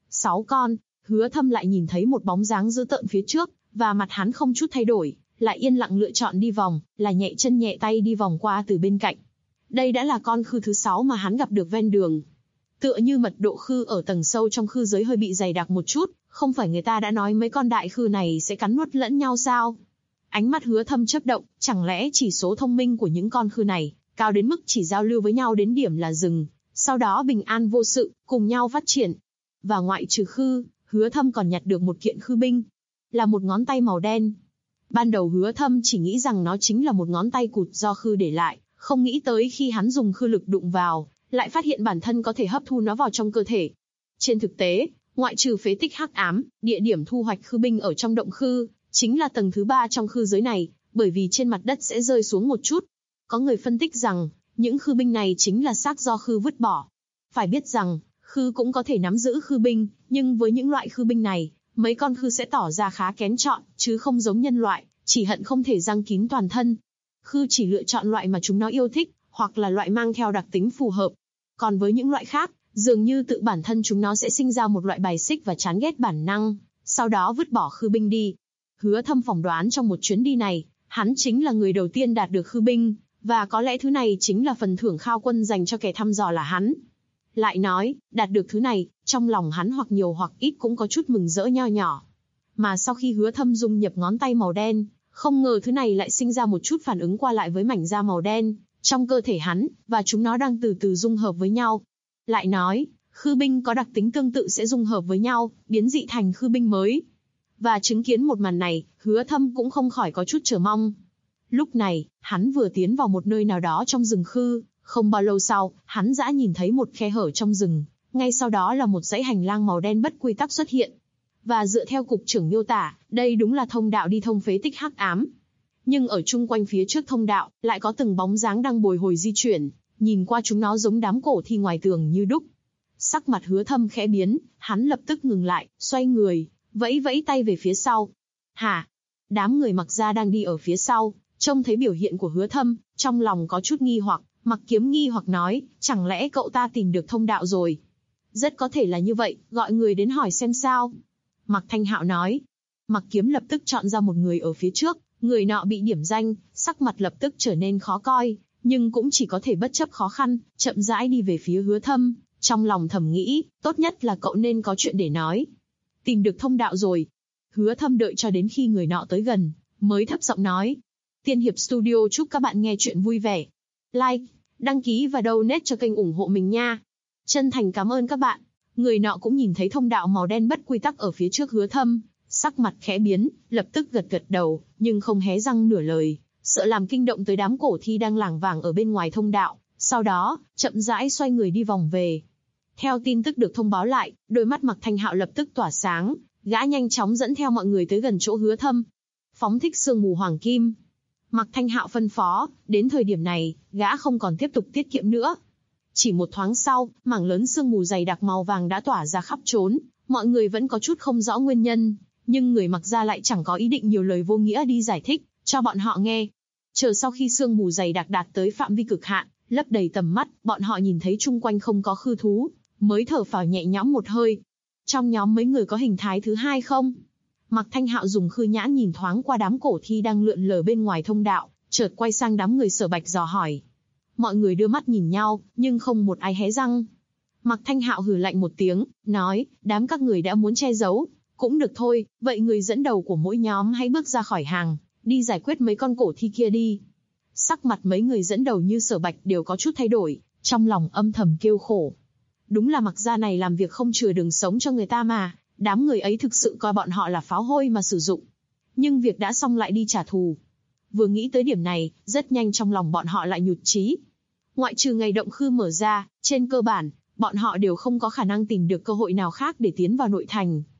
6 con, Hứa Thâm lại nhìn thấy một bóng dáng dữ tợn phía trước, và mặt hắn không chút thay đổi, lại yên lặng lựa chọn đi vòng, là nhẹ chân nhẹ tay đi vòng qua từ bên cạnh. Đây đã là con khư thứ 6 mà hắn gặp được ven đường. Tựa như mật độ khư ở tầng sâu trong khư giới hơi bị dày đặc một chút, không phải người ta đã nói mấy con đại khư này sẽ cắn nuốt lẫn nhau sao? Ánh mắt Hứa Thâm chớp động, chẳng lẽ chỉ số thông minh của những con khư này cao đến mức chỉ giao lưu với nhau đến điểm là dừng, sau đó bình an vô sự, cùng nhau phát triển. Và ngoại trừ khư, Hứa Thâm còn nhặt được một kiện khư binh, là một ngón tay màu đen. Ban đầu Hứa Thâm chỉ nghĩ rằng nó chính là một ngón tay cụt do khư để lại, không nghĩ tới khi hắn dùng khư lực đụng vào, lại phát hiện bản thân có thể hấp thu nó vào trong cơ thể. Trên thực tế, ngoại trừ phế tích hắc ám, địa điểm thu hoạch khư binh ở trong động khư, chính là tầng thứ 3 trong khư giới này, bởi vì trên mặt đất sẽ rơi xuống một chút. Có người phân tích rằng, những khư binh này chính là xác do khư vứt bỏ. Phải biết rằng, khư cũng có thể nắm giữ khư binh, nhưng với những loại khư binh này, mấy con khư sẽ tỏ ra khá kén chọn, chứ không giống nhân loại, chỉ hận không thể răng kín toàn thân. Khư chỉ lựa chọn loại mà chúng nó yêu thích, hoặc là loại mang theo đặc tính phù hợp. Còn với những loại khác, dường như tự bản thân chúng nó sẽ sinh ra một loại bài xích và chán ghét bản năng, sau đó vứt bỏ khư binh đi. Hứa Thâm phỏng đoán trong một chuyến đi này, hắn chính là người đầu tiên đạt được khư binh, và có lẽ thứ này chính là phần thưởng khao quân dành cho kẻ thăm dò là hắn. Lại nói, đạt được thứ này, trong lòng hắn hoặc nhiều hoặc ít cũng có chút mừng rỡ nho nhỏ. Mà sau khi Hứa Thâm dung nhập ngón tay màu đen, không ngờ thứ này lại sinh ra một chút phản ứng qua lại với mảnh da màu đen trong cơ thể hắn, và chúng nó đang từ từ dung hợp với nhau. Lại nói, khư binh có đặc tính tương tự sẽ dung hợp với nhau, biến dị thành khư binh mới. Và chứng kiến một màn này, Hứa Thâm cũng không khỏi có chút chờ mong. Lúc này, hắn vừa tiến vào một nơi nào đó trong rừng khư, không bao lâu sau, hắn dã nhìn thấy một khe hở trong rừng, ngay sau đó là một dãy hành lang màu đen bất quy tắc xuất hiện. Và dựa theo cục trưởng miêu tả, đây đúng là thông đạo đi thông phế tích hắc ám. Nhưng ở chung quanh phía trước thông đạo, lại có từng bóng dáng đang bồi hồi di chuyển, nhìn qua chúng nó giống đám cổ thi ngoài tường như đúc. Sắc mặt Hứa Thâm khẽ biến, hắn lập tức ngừng lại, xoay người, vẫy vẫy tay về phía sau. Hả? Đám người Mặc gia đang đi ở phía sau, trông thấy biểu hiện của Hứa Thâm, trong lòng có chút nghi hoặc, Mặc Kiếm nghi hoặc nói, chẳng lẽ cậu ta tìm được thông đạo rồi? Rất có thể là như vậy, gọi người đến hỏi xem sao. Mạc Thanh Hạo nói. Mặc Kiếm lập tức chọn ra một người ở phía trước, người nọ bị điểm danh, sắc mặt lập tức trở nên khó coi, nhưng cũng chỉ có thể bất chấp khó khăn, chậm rãi đi về phía Hứa Thâm, trong lòng thầm nghĩ, tốt nhất là cậu nên có chuyện để nói. Tìm được thông đạo rồi. Hứa Thâm đợi cho đến khi người nọ tới gần, mới thấp giọng nói. Tiên Hiệp Studio chúc các bạn nghe chuyện vui vẻ. Like, đăng ký và donate cho kênh ủng hộ mình nha. Chân thành cảm ơn các bạn. Người nọ cũng nhìn thấy thông đạo màu đen bất quy tắc ở phía trước Hứa Thâm, sắc mặt khẽ biến, lập tức gật gật đầu, nhưng không hé răng nửa lời, sợ làm kinh động tới đám cổ thi đang lảng vảng ở bên ngoài thông đạo, sau đó, chậm rãi xoay người đi vòng về. Theo tin tức được thông báo lại, đôi mắt Mạc Thanh Hạo lập tức tỏa sáng, gã nhanh chóng dẫn theo mọi người tới gần chỗ Hứa Thâm. Phóng thích sương mù hoàng kim. Mạc Thanh Hạo phân phó, đến thời điểm này, gã không còn tiếp tục tiết kiệm nữa. Chỉ một thoáng sau, mảng lớn sương mù dày đặc màu vàng đã tỏa ra khắp trốn, mọi người vẫn có chút không rõ nguyên nhân, nhưng người Mạc gia lại chẳng có ý định nhiều lời vô nghĩa đi giải thích cho bọn họ nghe. Chờ sau khi sương mù dày đặc đạt tới phạm vi cực hạn, lấp đầy tầm mắt, bọn họ nhìn thấy chung quanh không có khư thú, mới thở phào nhẹ nhõm một hơi. Trong nhóm mấy người có hình thái thứ hai không? Mạc Thanh Hạo dùng khư nhãn nhìn thoáng qua đám cổ thi đang lượn lờ bên ngoài thông đạo, chợt quay sang đám người Sở Bạch dò hỏi. Mọi người đưa mắt nhìn nhau, nhưng không một ai hé răng. Mạc Thanh Hạo hừ lạnh một tiếng, nói, đám các người đã muốn che giấu, cũng được thôi, vậy người dẫn đầu của mỗi nhóm hãy bước ra khỏi hàng, đi giải quyết mấy con cổ thi kia đi. Sắc mặt mấy người dẫn đầu như Sở Bạch đều có chút thay đổi, trong lòng âm thầm kêu khổ. Đúng là Mạc gia này làm việc không chừa đường sống cho người ta mà, đám người ấy thực sự coi bọn họ là pháo hôi mà sử dụng. Nhưng việc đã xong lại đi trả thù. Vừa nghĩ tới điểm này, rất nhanh trong lòng bọn họ lại nhụt chí. Ngoại trừ ngày động khư mở ra, trên cơ bản, bọn họ đều không có khả năng tìm được cơ hội nào khác để tiến vào nội thành.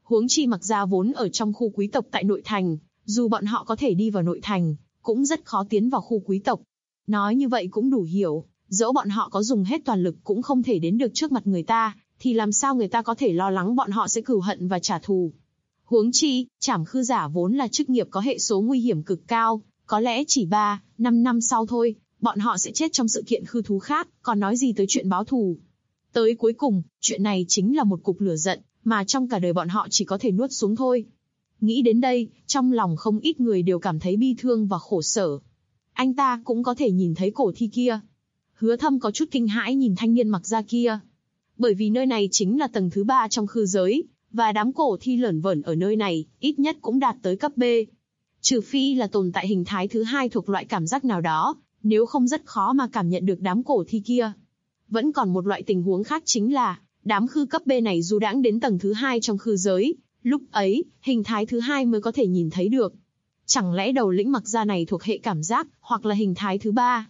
Huống chi Mặc gia vốn ở trong khu quý tộc tại nội thành, dù bọn họ có thể đi vào nội thành, cũng rất khó tiến vào khu quý tộc. Nói như vậy cũng đủ hiểu, dẫu bọn họ có dùng hết toàn lực cũng không thể đến được trước mặt người ta, thì làm sao người ta có thể lo lắng bọn họ sẽ cừu hận và trả thù. Huống chi, trảm khư giả vốn là chức nghiệp có hệ số nguy hiểm cực cao, có lẽ chỉ 3-5 năm sau thôi, bọn họ sẽ chết trong sự kiện khư thú khác, còn nói gì tới chuyện báo thù. Tới cuối cùng, chuyện này chính là một cục lửa giận, mà trong cả đời bọn họ chỉ có thể nuốt xuống thôi. Nghĩ đến đây, trong lòng không ít người đều cảm thấy bi thương và khổ sở. Anh ta cũng có thể nhìn thấy cổ thi kia. Hứa Thâm có chút kinh hãi nhìn thanh niên Mặc gia kia. Bởi vì nơi này chính là tầng thứ 3 trong khư giới, và đám cổ thi lởn vởn ở nơi này, ít nhất cũng đạt tới cấp B. Trừ phi là tồn tại hình thái thứ 2 thuộc loại cảm giác nào đó, nếu không rất khó mà cảm nhận được đám cổ thi kia. Vẫn còn một loại tình huống khác chính là, đám khư cấp B này du đãng đến tầng thứ 2 trong khư giới, lúc ấy, hình thái thứ 2 mới có thể nhìn thấy được. Chẳng lẽ đầu lĩnh Mặc gia này thuộc hệ cảm giác, hoặc là hình thái thứ 3?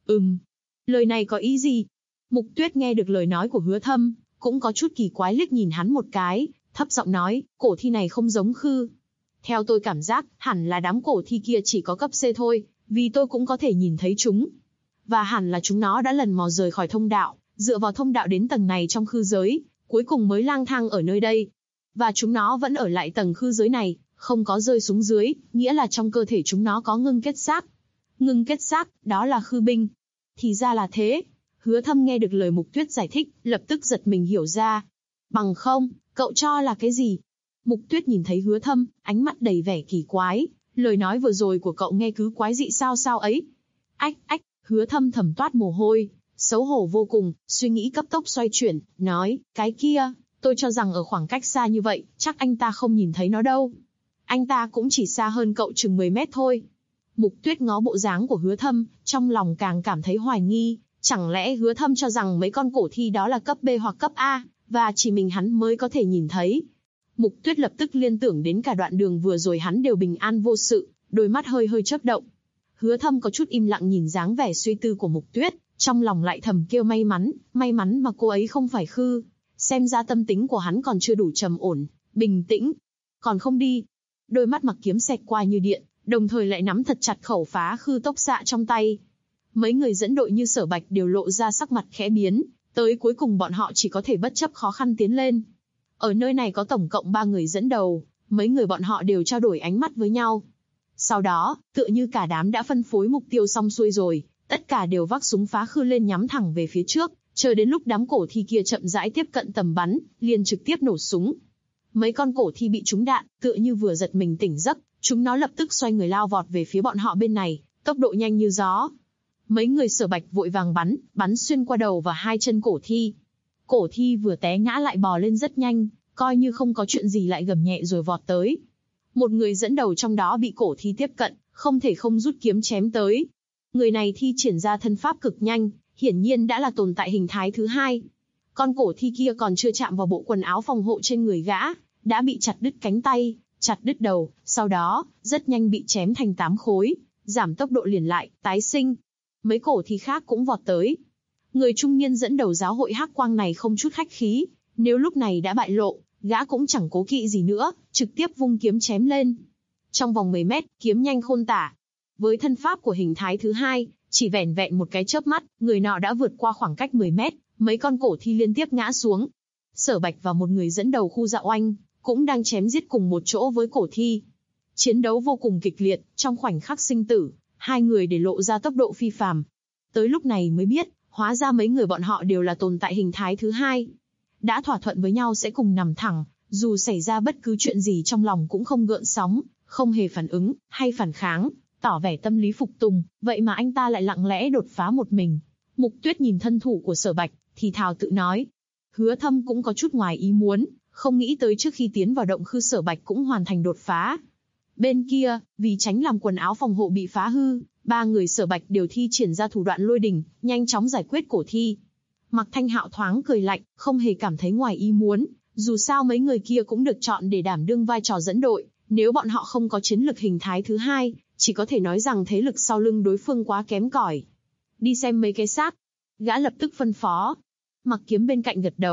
Lời này có ý gì? Mục Tuyết nghe được lời nói của Hứa Thâm, cũng có chút kỳ quái liếc nhìn hắn một cái, thấp giọng nói, cổ thi này không giống khư. Theo tôi cảm giác, hẳn là đám cổ thi kia chỉ có cấp C thôi, vì tôi cũng có thể nhìn thấy chúng. Và hẳn là chúng nó đã lần mò rời khỏi thông đạo, dựa vào thông đạo đến tầng này trong khư giới, cuối cùng mới lang thang ở nơi đây. Và chúng nó vẫn ở lại tầng khư giới này, không có rơi xuống dưới, nghĩa là trong cơ thể chúng nó có ngưng kết xác. Ngưng kết xác, đó là khư binh. Thì ra là thế. Hứa Thâm nghe được lời Mục Tuyết giải thích, lập tức giật mình hiểu ra. Bằng không, cậu cho là cái gì? Mục Tuyết nhìn thấy Hứa Thâm, ánh mắt đầy vẻ kỳ quái. Lời nói vừa rồi của cậu nghe cứ quái dị sao ấy. Ách, Hứa Thâm thầm toát mồ hôi, xấu hổ vô cùng, suy nghĩ cấp tốc xoay chuyển, nói, cái kia, tôi cho rằng ở khoảng cách xa như vậy, chắc anh ta không nhìn thấy nó đâu. Anh ta cũng chỉ xa hơn cậu chừng 10 mét thôi. Mục Tuyết ngó bộ dáng của Hứa Thâm, trong lòng càng cảm thấy hoài nghi, chẳng lẽ Hứa Thâm cho rằng mấy con cổ thi đó là cấp B hoặc cấp A, và chỉ mình hắn mới có thể nhìn thấy. Mục Tuyết lập tức liên tưởng đến cả đoạn đường vừa rồi hắn đều bình an vô sự, đôi mắt hơi chớp động. Hứa Thâm có chút im lặng nhìn dáng vẻ suy tư của Mục Tuyết, trong lòng lại thầm kêu may mắn mà cô ấy không phải khư. Xem ra tâm tính của hắn còn chưa đủ trầm ổn, bình tĩnh. Còn không đi. Đôi mắt Mặc Kiếm xẹt qua như điện, đồng thời lại nắm thật chặt khẩu phá khư tốc xạ trong tay. Mấy người dẫn đội như Sở Bạch đều lộ ra sắc mặt khẽ biến, tới cuối cùng bọn họ chỉ có thể bất chấp khó khăn tiến lên. Ở nơi này có tổng cộng 3 người dẫn đầu, mấy người bọn họ đều trao đổi ánh mắt với nhau. Sau đó, tựa như cả đám đã phân phối mục tiêu xong xuôi rồi, tất cả đều vác súng phá khư lên nhắm thẳng về phía trước, chờ đến lúc đám cổ thi kia chậm rãi tiếp cận tầm bắn, liền trực tiếp nổ súng. Mấy con cổ thi bị trúng đạn, tựa như vừa giật mình tỉnh giấc, chúng nó lập tức xoay người lao vọt về phía bọn họ bên này, tốc độ nhanh như gió. Mấy người Sở Bạch vội vàng bắn xuyên qua đầu và 2 chân cổ thi. Cổ thi vừa té ngã lại bò lên rất nhanh, coi như không có chuyện gì lại gầm nhẹ rồi vọt tới. Một người dẫn đầu trong đó bị cổ thi tiếp cận, không thể không rút kiếm chém tới. Người này thi triển ra thân pháp cực nhanh, hiển nhiên đã là tồn tại hình thái thứ 2. Con cổ thi kia còn chưa chạm vào bộ quần áo phòng hộ trên người gã, đã bị chặt đứt cánh tay, chặt đứt đầu, sau đó, rất nhanh bị chém thành 8 khối, giảm tốc độ liền lại, tái sinh. Mấy cổ thi khác cũng vọt tới. Người trung niên dẫn đầu giáo hội hắc quang này không chút khách khí, nếu lúc này đã bại lộ, gã cũng chẳng cố kỵ gì nữa, trực tiếp vung kiếm chém lên. Trong vòng 10 mét, kiếm nhanh khôn tả. Với thân pháp của hình thái thứ 2, chỉ vẻn vẹn một cái chớp mắt, người nọ đã vượt qua khoảng cách 10 mét, mấy con cổ thi liên tiếp ngã xuống. Sở Bạch và một người dẫn đầu khu dạ oanh, cũng đang chém giết cùng một chỗ với cổ thi. Chiến đấu vô cùng kịch liệt, trong khoảnh khắc sinh tử, hai người để lộ ra tốc độ phi phàm. Tới lúc này mới biết, hóa ra mấy người bọn họ đều là tồn tại hình thái thứ 2. Đã thỏa thuận với nhau sẽ cùng nằm thẳng, dù xảy ra bất cứ chuyện gì trong lòng cũng không gợn sóng, không hề phản ứng, hay phản kháng, tỏ vẻ tâm lý phục tùng, vậy mà anh ta lại lặng lẽ đột phá một mình. Mục Tuyết nhìn thân thủ của Sở Bạch, thì thào tự nói. Hứa Thâm cũng có chút ngoài ý muốn, không nghĩ tới trước khi tiến vào động khư Sở Bạch cũng hoàn thành đột phá. Bên kia, vì tránh làm quần áo phòng hộ bị phá hư, 3 người Sở Bạch đều thi triển ra thủ đoạn lôi đình, nhanh chóng giải quyết cổ thi. Mạc Thanh Hạo thoáng cười lạnh, không hề cảm thấy ngoài ý muốn, dù sao mấy người kia cũng được chọn để đảm đương vai trò dẫn đội, nếu bọn họ không có chiến lực hình thái thứ 2, chỉ có thể nói rằng thế lực sau lưng đối phương quá kém cỏi. Đi xem mấy cái xác. Gã lập tức phân phó. Mặc Kiếm bên cạnh gật đầu,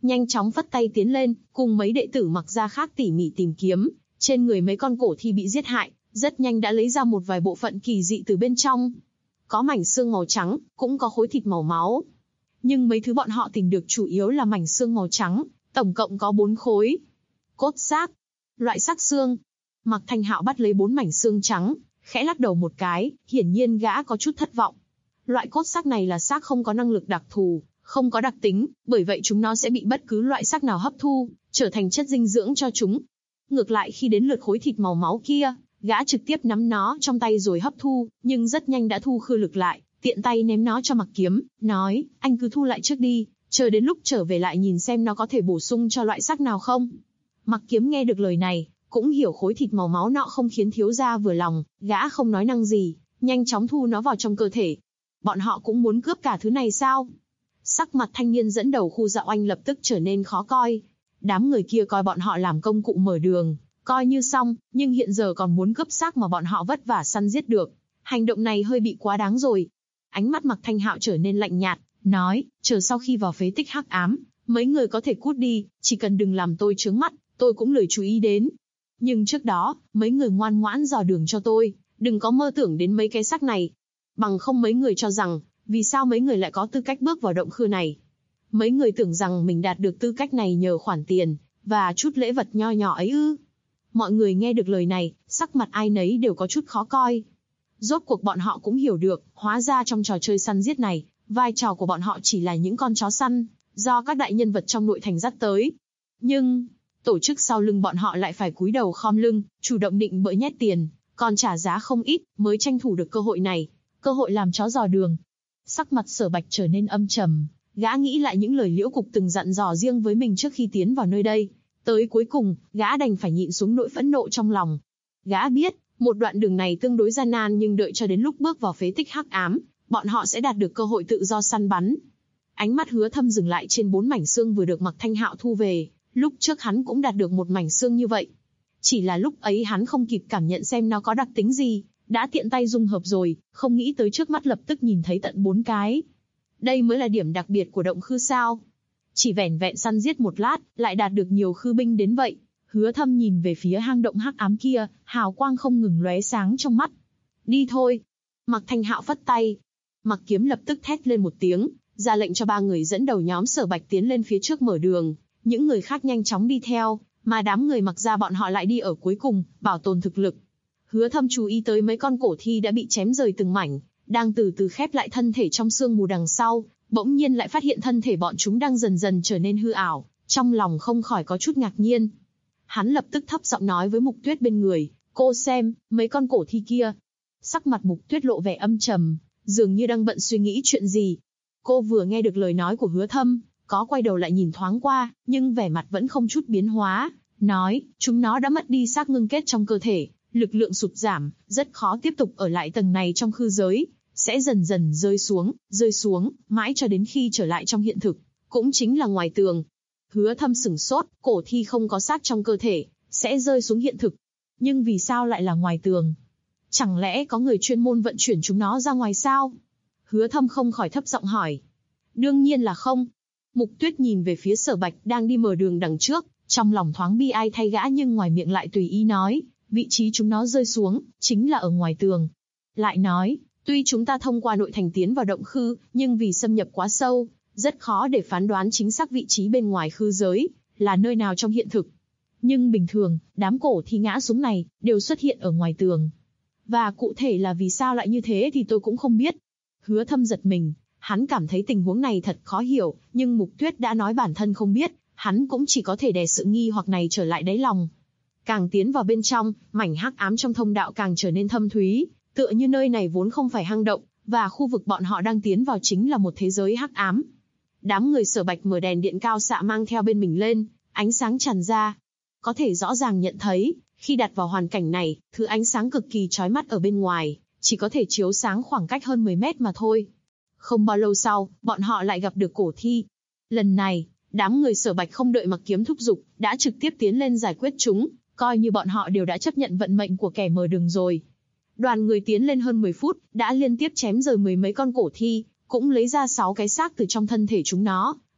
nhanh chóng phất tay tiến lên, cùng mấy đệ tử mặc ra khác tỉ mỉ tìm kiếm, trên người mấy con cổ thi bị giết hại, rất nhanh đã lấy ra một vài bộ phận kỳ dị từ bên trong. Có mảnh xương màu trắng, cũng có khối thịt màu máu. Nhưng mấy thứ bọn họ tìm được chủ yếu là mảnh xương màu trắng, tổng cộng có 4 khối. Cốt xác, loại xác xương. Mạc Thanh Hạo bắt lấy 4 mảnh xương trắng, khẽ lắc đầu một cái, hiển nhiên gã có chút thất vọng. Loại cốt xác này là xác không có năng lực đặc thù, không có đặc tính, bởi vậy chúng nó sẽ bị bất cứ loại xác nào hấp thu, trở thành chất dinh dưỡng cho chúng. Ngược lại khi đến lượt khối thịt màu máu kia, gã trực tiếp nắm nó trong tay rồi hấp thu, nhưng rất nhanh đã thu khư lực lại, tiện tay ném nó cho Mặc Kiếm, nói, anh cứ thu lại trước đi, chờ đến lúc trở về lại nhìn xem nó có thể bổ sung cho loại xác nào không. Mặc Kiếm nghe được lời này, cũng hiểu khối thịt màu máu nọ không khiến thiếu gia vừa lòng, gã không nói năng gì, nhanh chóng thu nó vào trong cơ thể. Bọn họ cũng muốn cướp cả thứ này sao? Sắc mặt thanh niên dẫn đầu khu Dạo Anh lập tức trở nên khó coi. Đám người kia coi bọn họ làm công cụ mở đường, coi như xong, nhưng hiện giờ còn muốn cướp xác mà bọn họ vất vả săn giết được. Hành động này hơi bị quá đáng rồi. Ánh mắt Mạc Thanh Hạo trở nên lạnh nhạt, nói, chờ sau khi vào phế tích hắc ám, mấy người có thể cút đi, chỉ cần đừng làm tôi chướng mắt, tôi cũng lười chú ý đến. Nhưng trước đó, mấy người ngoan ngoãn dò đường cho tôi, đừng có mơ tưởng đến mấy cái xác này. Bằng không mấy người cho rằng, vì sao mấy người lại có tư cách bước vào động khư này. Mấy người tưởng rằng mình đạt được tư cách này nhờ khoản tiền, và chút lễ vật nho nhỏ ấy ư. Mọi người nghe được lời này, sắc mặt ai nấy đều có chút khó coi. Rốt cuộc bọn họ cũng hiểu được, hóa ra trong trò chơi săn giết này, vai trò của bọn họ chỉ là những con chó săn, do các đại nhân vật trong nội thành dắt tới. Nhưng, tổ chức sau lưng bọn họ lại phải cúi đầu khom lưng, chủ động định bợ nhét tiền, còn trả giá không ít, mới tranh thủ được cơ hội này, cơ hội làm chó dò đường. Sắc mặt Sở Bạch trở nên âm trầm, gã nghĩ lại những lời Liễu Cục từng dặn dò riêng với mình trước khi tiến vào nơi đây. Tới cuối cùng, gã đành phải nhịn xuống nỗi phẫn nộ trong lòng. Gã biết, một đoạn đường này tương đối gian nan nhưng đợi cho đến lúc bước vào phế tích hắc ám, bọn họ sẽ đạt được cơ hội tự do săn bắn. Ánh mắt Hứa Thâm dừng lại trên 4 mảnh xương vừa được Mạc Thanh Hạo thu về, lúc trước hắn cũng đạt được một mảnh xương như vậy. Chỉ là lúc ấy hắn không kịp cảm nhận xem nó có đặc tính gì, đã tiện tay dung hợp rồi, không nghĩ tới trước mắt lập tức nhìn thấy tận 4 cái. Đây mới là điểm đặc biệt của động khư sao? Chỉ vẻn vẹn săn giết một lát, lại đạt được nhiều khư binh đến vậy. Hứa Thâm nhìn về phía hang động hắc ám kia, hào quang không ngừng lóe sáng trong mắt. Đi thôi. Mạc Thanh Hạo phất tay. Mạc Kiếm lập tức thét lên một tiếng, ra lệnh cho 3 người dẫn đầu nhóm Sở Bạch tiến lên phía trước mở đường. Những người khác nhanh chóng đi theo, mà đám người Mặc ra bọn họ lại đi ở cuối cùng, bảo tồn thực lực. Hứa Thâm chú ý tới mấy con cổ thi đã bị chém rời từng mảnh, đang từ từ khép lại thân thể trong sương mù đằng sau, bỗng nhiên lại phát hiện thân thể bọn chúng đang dần dần trở nên hư ảo, trong lòng không khỏi có chút ngạc nhiên. Hắn lập tức thấp giọng nói với Mục Tuyết bên người, cô xem, mấy con cổ thi kia. Sắc mặt Mục Tuyết lộ vẻ âm trầm, dường như đang bận suy nghĩ chuyện gì. Cô vừa nghe được lời nói của Hứa Thâm, có quay đầu lại nhìn thoáng qua, nhưng vẻ mặt vẫn không chút biến hóa, nói, chúng nó đã mất đi xác ngưng kết trong cơ thể, lực lượng sụt giảm, rất khó tiếp tục ở lại tầng này trong khư giới, sẽ dần dần rơi xuống, mãi cho đến khi trở lại trong hiện thực, cũng chính là ngoài tường. Hứa Thâm sửng sốt, cổ thi không có xác trong cơ thể, sẽ rơi xuống hiện thực. Nhưng vì sao lại là ngoài tường? Chẳng lẽ có người chuyên môn vận chuyển chúng nó ra ngoài sao? Hứa Thâm không khỏi thấp giọng hỏi. Đương nhiên là không. Mục Tuyết nhìn về phía Sở Bạch đang đi mở đường đằng trước, trong lòng thoáng bi ai thay gã nhưng ngoài miệng lại tùy ý nói, vị trí chúng nó rơi xuống, chính là ở ngoài tường. Lại nói, tuy chúng ta thông qua nội thành tiến vào động khư, nhưng vì xâm nhập quá sâu, rất khó để phán đoán chính xác vị trí bên ngoài khư giới, là nơi nào trong hiện thực. Nhưng bình thường, đám cổ thi ngã xuống này, đều xuất hiện ở ngoài tường. Và cụ thể là vì sao lại như thế thì tôi cũng không biết. Hứa Thâm giật mình, hắn cảm thấy tình huống này thật khó hiểu, nhưng Mục Tuyết đã nói bản thân không biết, hắn cũng chỉ có thể đè sự nghi hoặc này trở lại đáy lòng. Càng tiến vào bên trong, mảnh hắc ám trong thông đạo càng trở nên thâm thúy, tựa như nơi này vốn không phải hang động, và khu vực bọn họ đang tiến vào chính là một thế giới hắc ám. Đám người Sở Bạch mở đèn điện cao xạ mang theo bên mình lên, ánh sáng tràn ra. Có thể rõ ràng nhận thấy, khi đặt vào hoàn cảnh này, thứ ánh sáng cực kỳ chói mắt ở bên ngoài, chỉ có thể chiếu sáng khoảng cách hơn 10 mét mà thôi. Không bao lâu sau, bọn họ lại gặp được cổ thi. Lần này, đám người Sở Bạch không đợi Mặc Kiếm thúc giục, đã trực tiếp tiến lên giải quyết chúng, coi như bọn họ đều đã chấp nhận vận mệnh của kẻ mở đường rồi. Đoàn người tiến lên hơn 10 phút, đã liên tiếp chém rời 10 mấy con cổ thi, cũng lấy ra 6 cái xác từ trong thân thể chúng nó,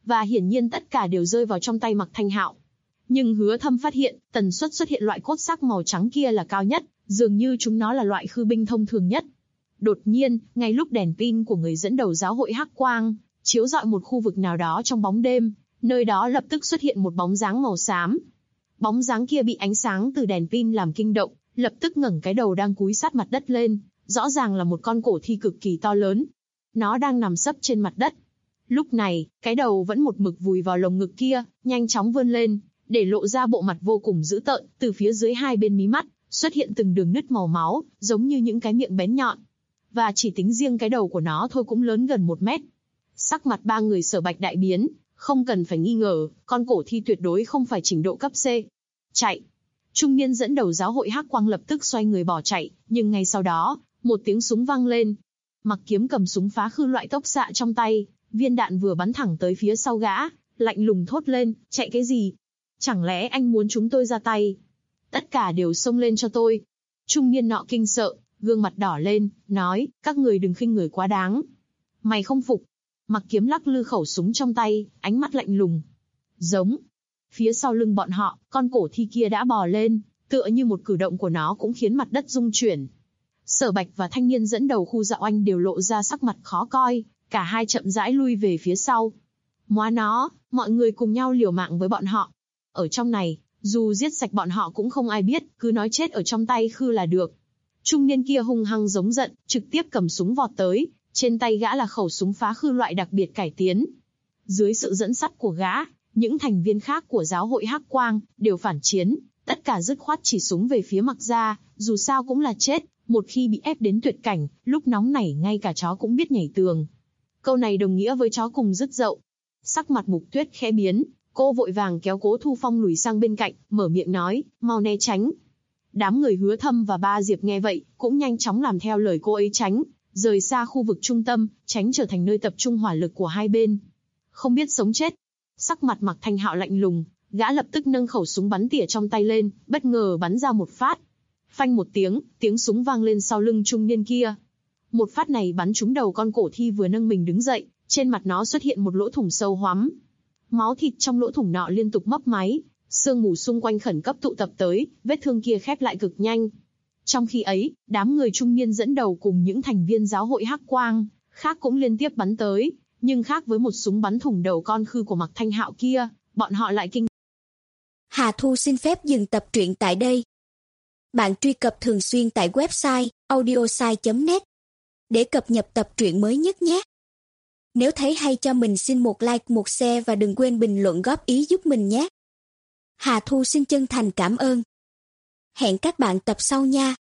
và hiển nhiên tất cả đều rơi vào trong tay Mạc Thanh Hạo. Nhưng Hứa Thâm phát hiện, tần suất xuất hiện loại cốt sắc màu trắng kia là cao nhất, dường như chúng nó là loại khư binh thông thường nhất. Đột nhiên, ngay lúc đèn pin của người dẫn đầu giáo hội hắc quang chiếu rọi một khu vực nào đó trong bóng đêm, nơi đó lập tức xuất hiện một bóng dáng màu xám. Bóng dáng kia bị ánh sáng từ đèn pin làm kinh động, lập tức ngẩng cái đầu đang cúi sát mặt đất lên, rõ ràng là một con cổ thi cực kỳ to lớn. Nó đang nằm sấp trên mặt đất. Lúc này, cái đầu vẫn một mực vùi vào lồng ngực kia, nhanh chóng vươn lên, để lộ ra bộ mặt vô cùng dữ tợn, từ phía dưới hai bên mí mắt, xuất hiện từng đường nứt màu máu, giống như những cái miệng bén nhọn. Và chỉ tính riêng cái đầu của nó thôi cũng lớn gần 1 mét. Sắc mặt ba người Sở Bạch đại biến, không cần phải nghi ngờ, con cổ thi tuyệt đối không phải trình độ cấp C. Chạy! Trung niên dẫn đầu giáo hội hắc quang lập tức xoay người bỏ chạy, nhưng ngay sau đó, một tiếng súng vang lên. Mặc Kiếm cầm súng phá khư loại tốc xạ trong tay, viên đạn vừa bắn thẳng tới phía sau gã, lạnh lùng thốt lên, chạy cái gì? Chẳng lẽ anh muốn chúng tôi ra tay? Tất cả đều xông lên cho tôi. Trung niên nọ kinh sợ, gương mặt đỏ lên, nói, các người đừng khinh người quá đáng. Mày không phục? Mặc Kiếm lắc lư khẩu súng trong tay, ánh mắt lạnh lùng. Giống. Phía sau lưng bọn họ, con cổ thi kia đã bò lên, tựa như một cử động của nó cũng khiến mặt đất rung chuyển. Sở Bạch và thanh niên dẫn đầu khu Dạo Anh đều lộ ra sắc mặt khó coi, cả hai chậm rãi lui về phía sau. Móa nó, mọi người cùng nhau liều mạng với bọn họ. Ở trong này, dù giết sạch bọn họ cũng không ai biết, cứ nói chết ở trong tay khư là được. Trung niên kia hung hăng giống giận, trực tiếp cầm súng vọt tới, trên tay gã là khẩu súng phá khư loại đặc biệt cải tiến. Dưới sự dẫn dắt của gã, những thành viên khác của giáo hội hắc quang đều phản chiến, tất cả dứt khoát chỉ súng về phía Mạc gia, dù sao cũng là chết, một khi bị ép đến tuyệt cảnh, lúc nóng nảy ngay cả chó cũng biết nhảy tường. Câu này đồng nghĩa với chó cùng dứt dậu. Sắc mặt Mục Tuyết khẽ biến, cô vội vàng kéo Cố Thu Phong lùi sang bên cạnh, mở miệng nói, mau né tránh. Đám người Hứa Thâm và Ba Diệp nghe vậy, cũng nhanh chóng làm theo lời cô ấy tránh, rời xa khu vực trung tâm, tránh trở thành nơi tập trung hỏa lực của hai bên. Không biết sống chết. Sắc mặt Mạc Thanh Hạo lạnh lùng, gã lập tức nâng khẩu súng bắn tỉa trong tay lên, bất ngờ bắn ra một phát. Phanh một tiếng, tiếng súng vang lên sau lưng trung niên kia. Một phát này bắn trúng đầu con cổ thi vừa nâng mình đứng dậy, trên mặt nó xuất hiện một lỗ thủng sâu hoắm. Máu thịt trong lỗ thủng nọ liên tục mấp máy, sương mù xung quanh khẩn cấp tụ tập tới, vết thương kia khép lại cực nhanh. Trong khi ấy, đám người trung niên dẫn đầu cùng những thành viên giáo hội hắc quang khác cũng liên tiếp bắn tới, nhưng khác với một súng bắn thủng đầu con khư của Mạc Thanh Hạo kia, bọn họ lại kinh. Hà Thu xin phép dừng tập truyện tại đây. Bạn truy cập thường xuyên tại website audiosai.net để cập nhật tập truyện mới nhất nhé. Nếu thấy hay cho mình xin một like, một share và đừng quên bình luận góp ý giúp mình nhé. Hà Thu xin chân thành cảm ơn. Hẹn các bạn tập sau nha.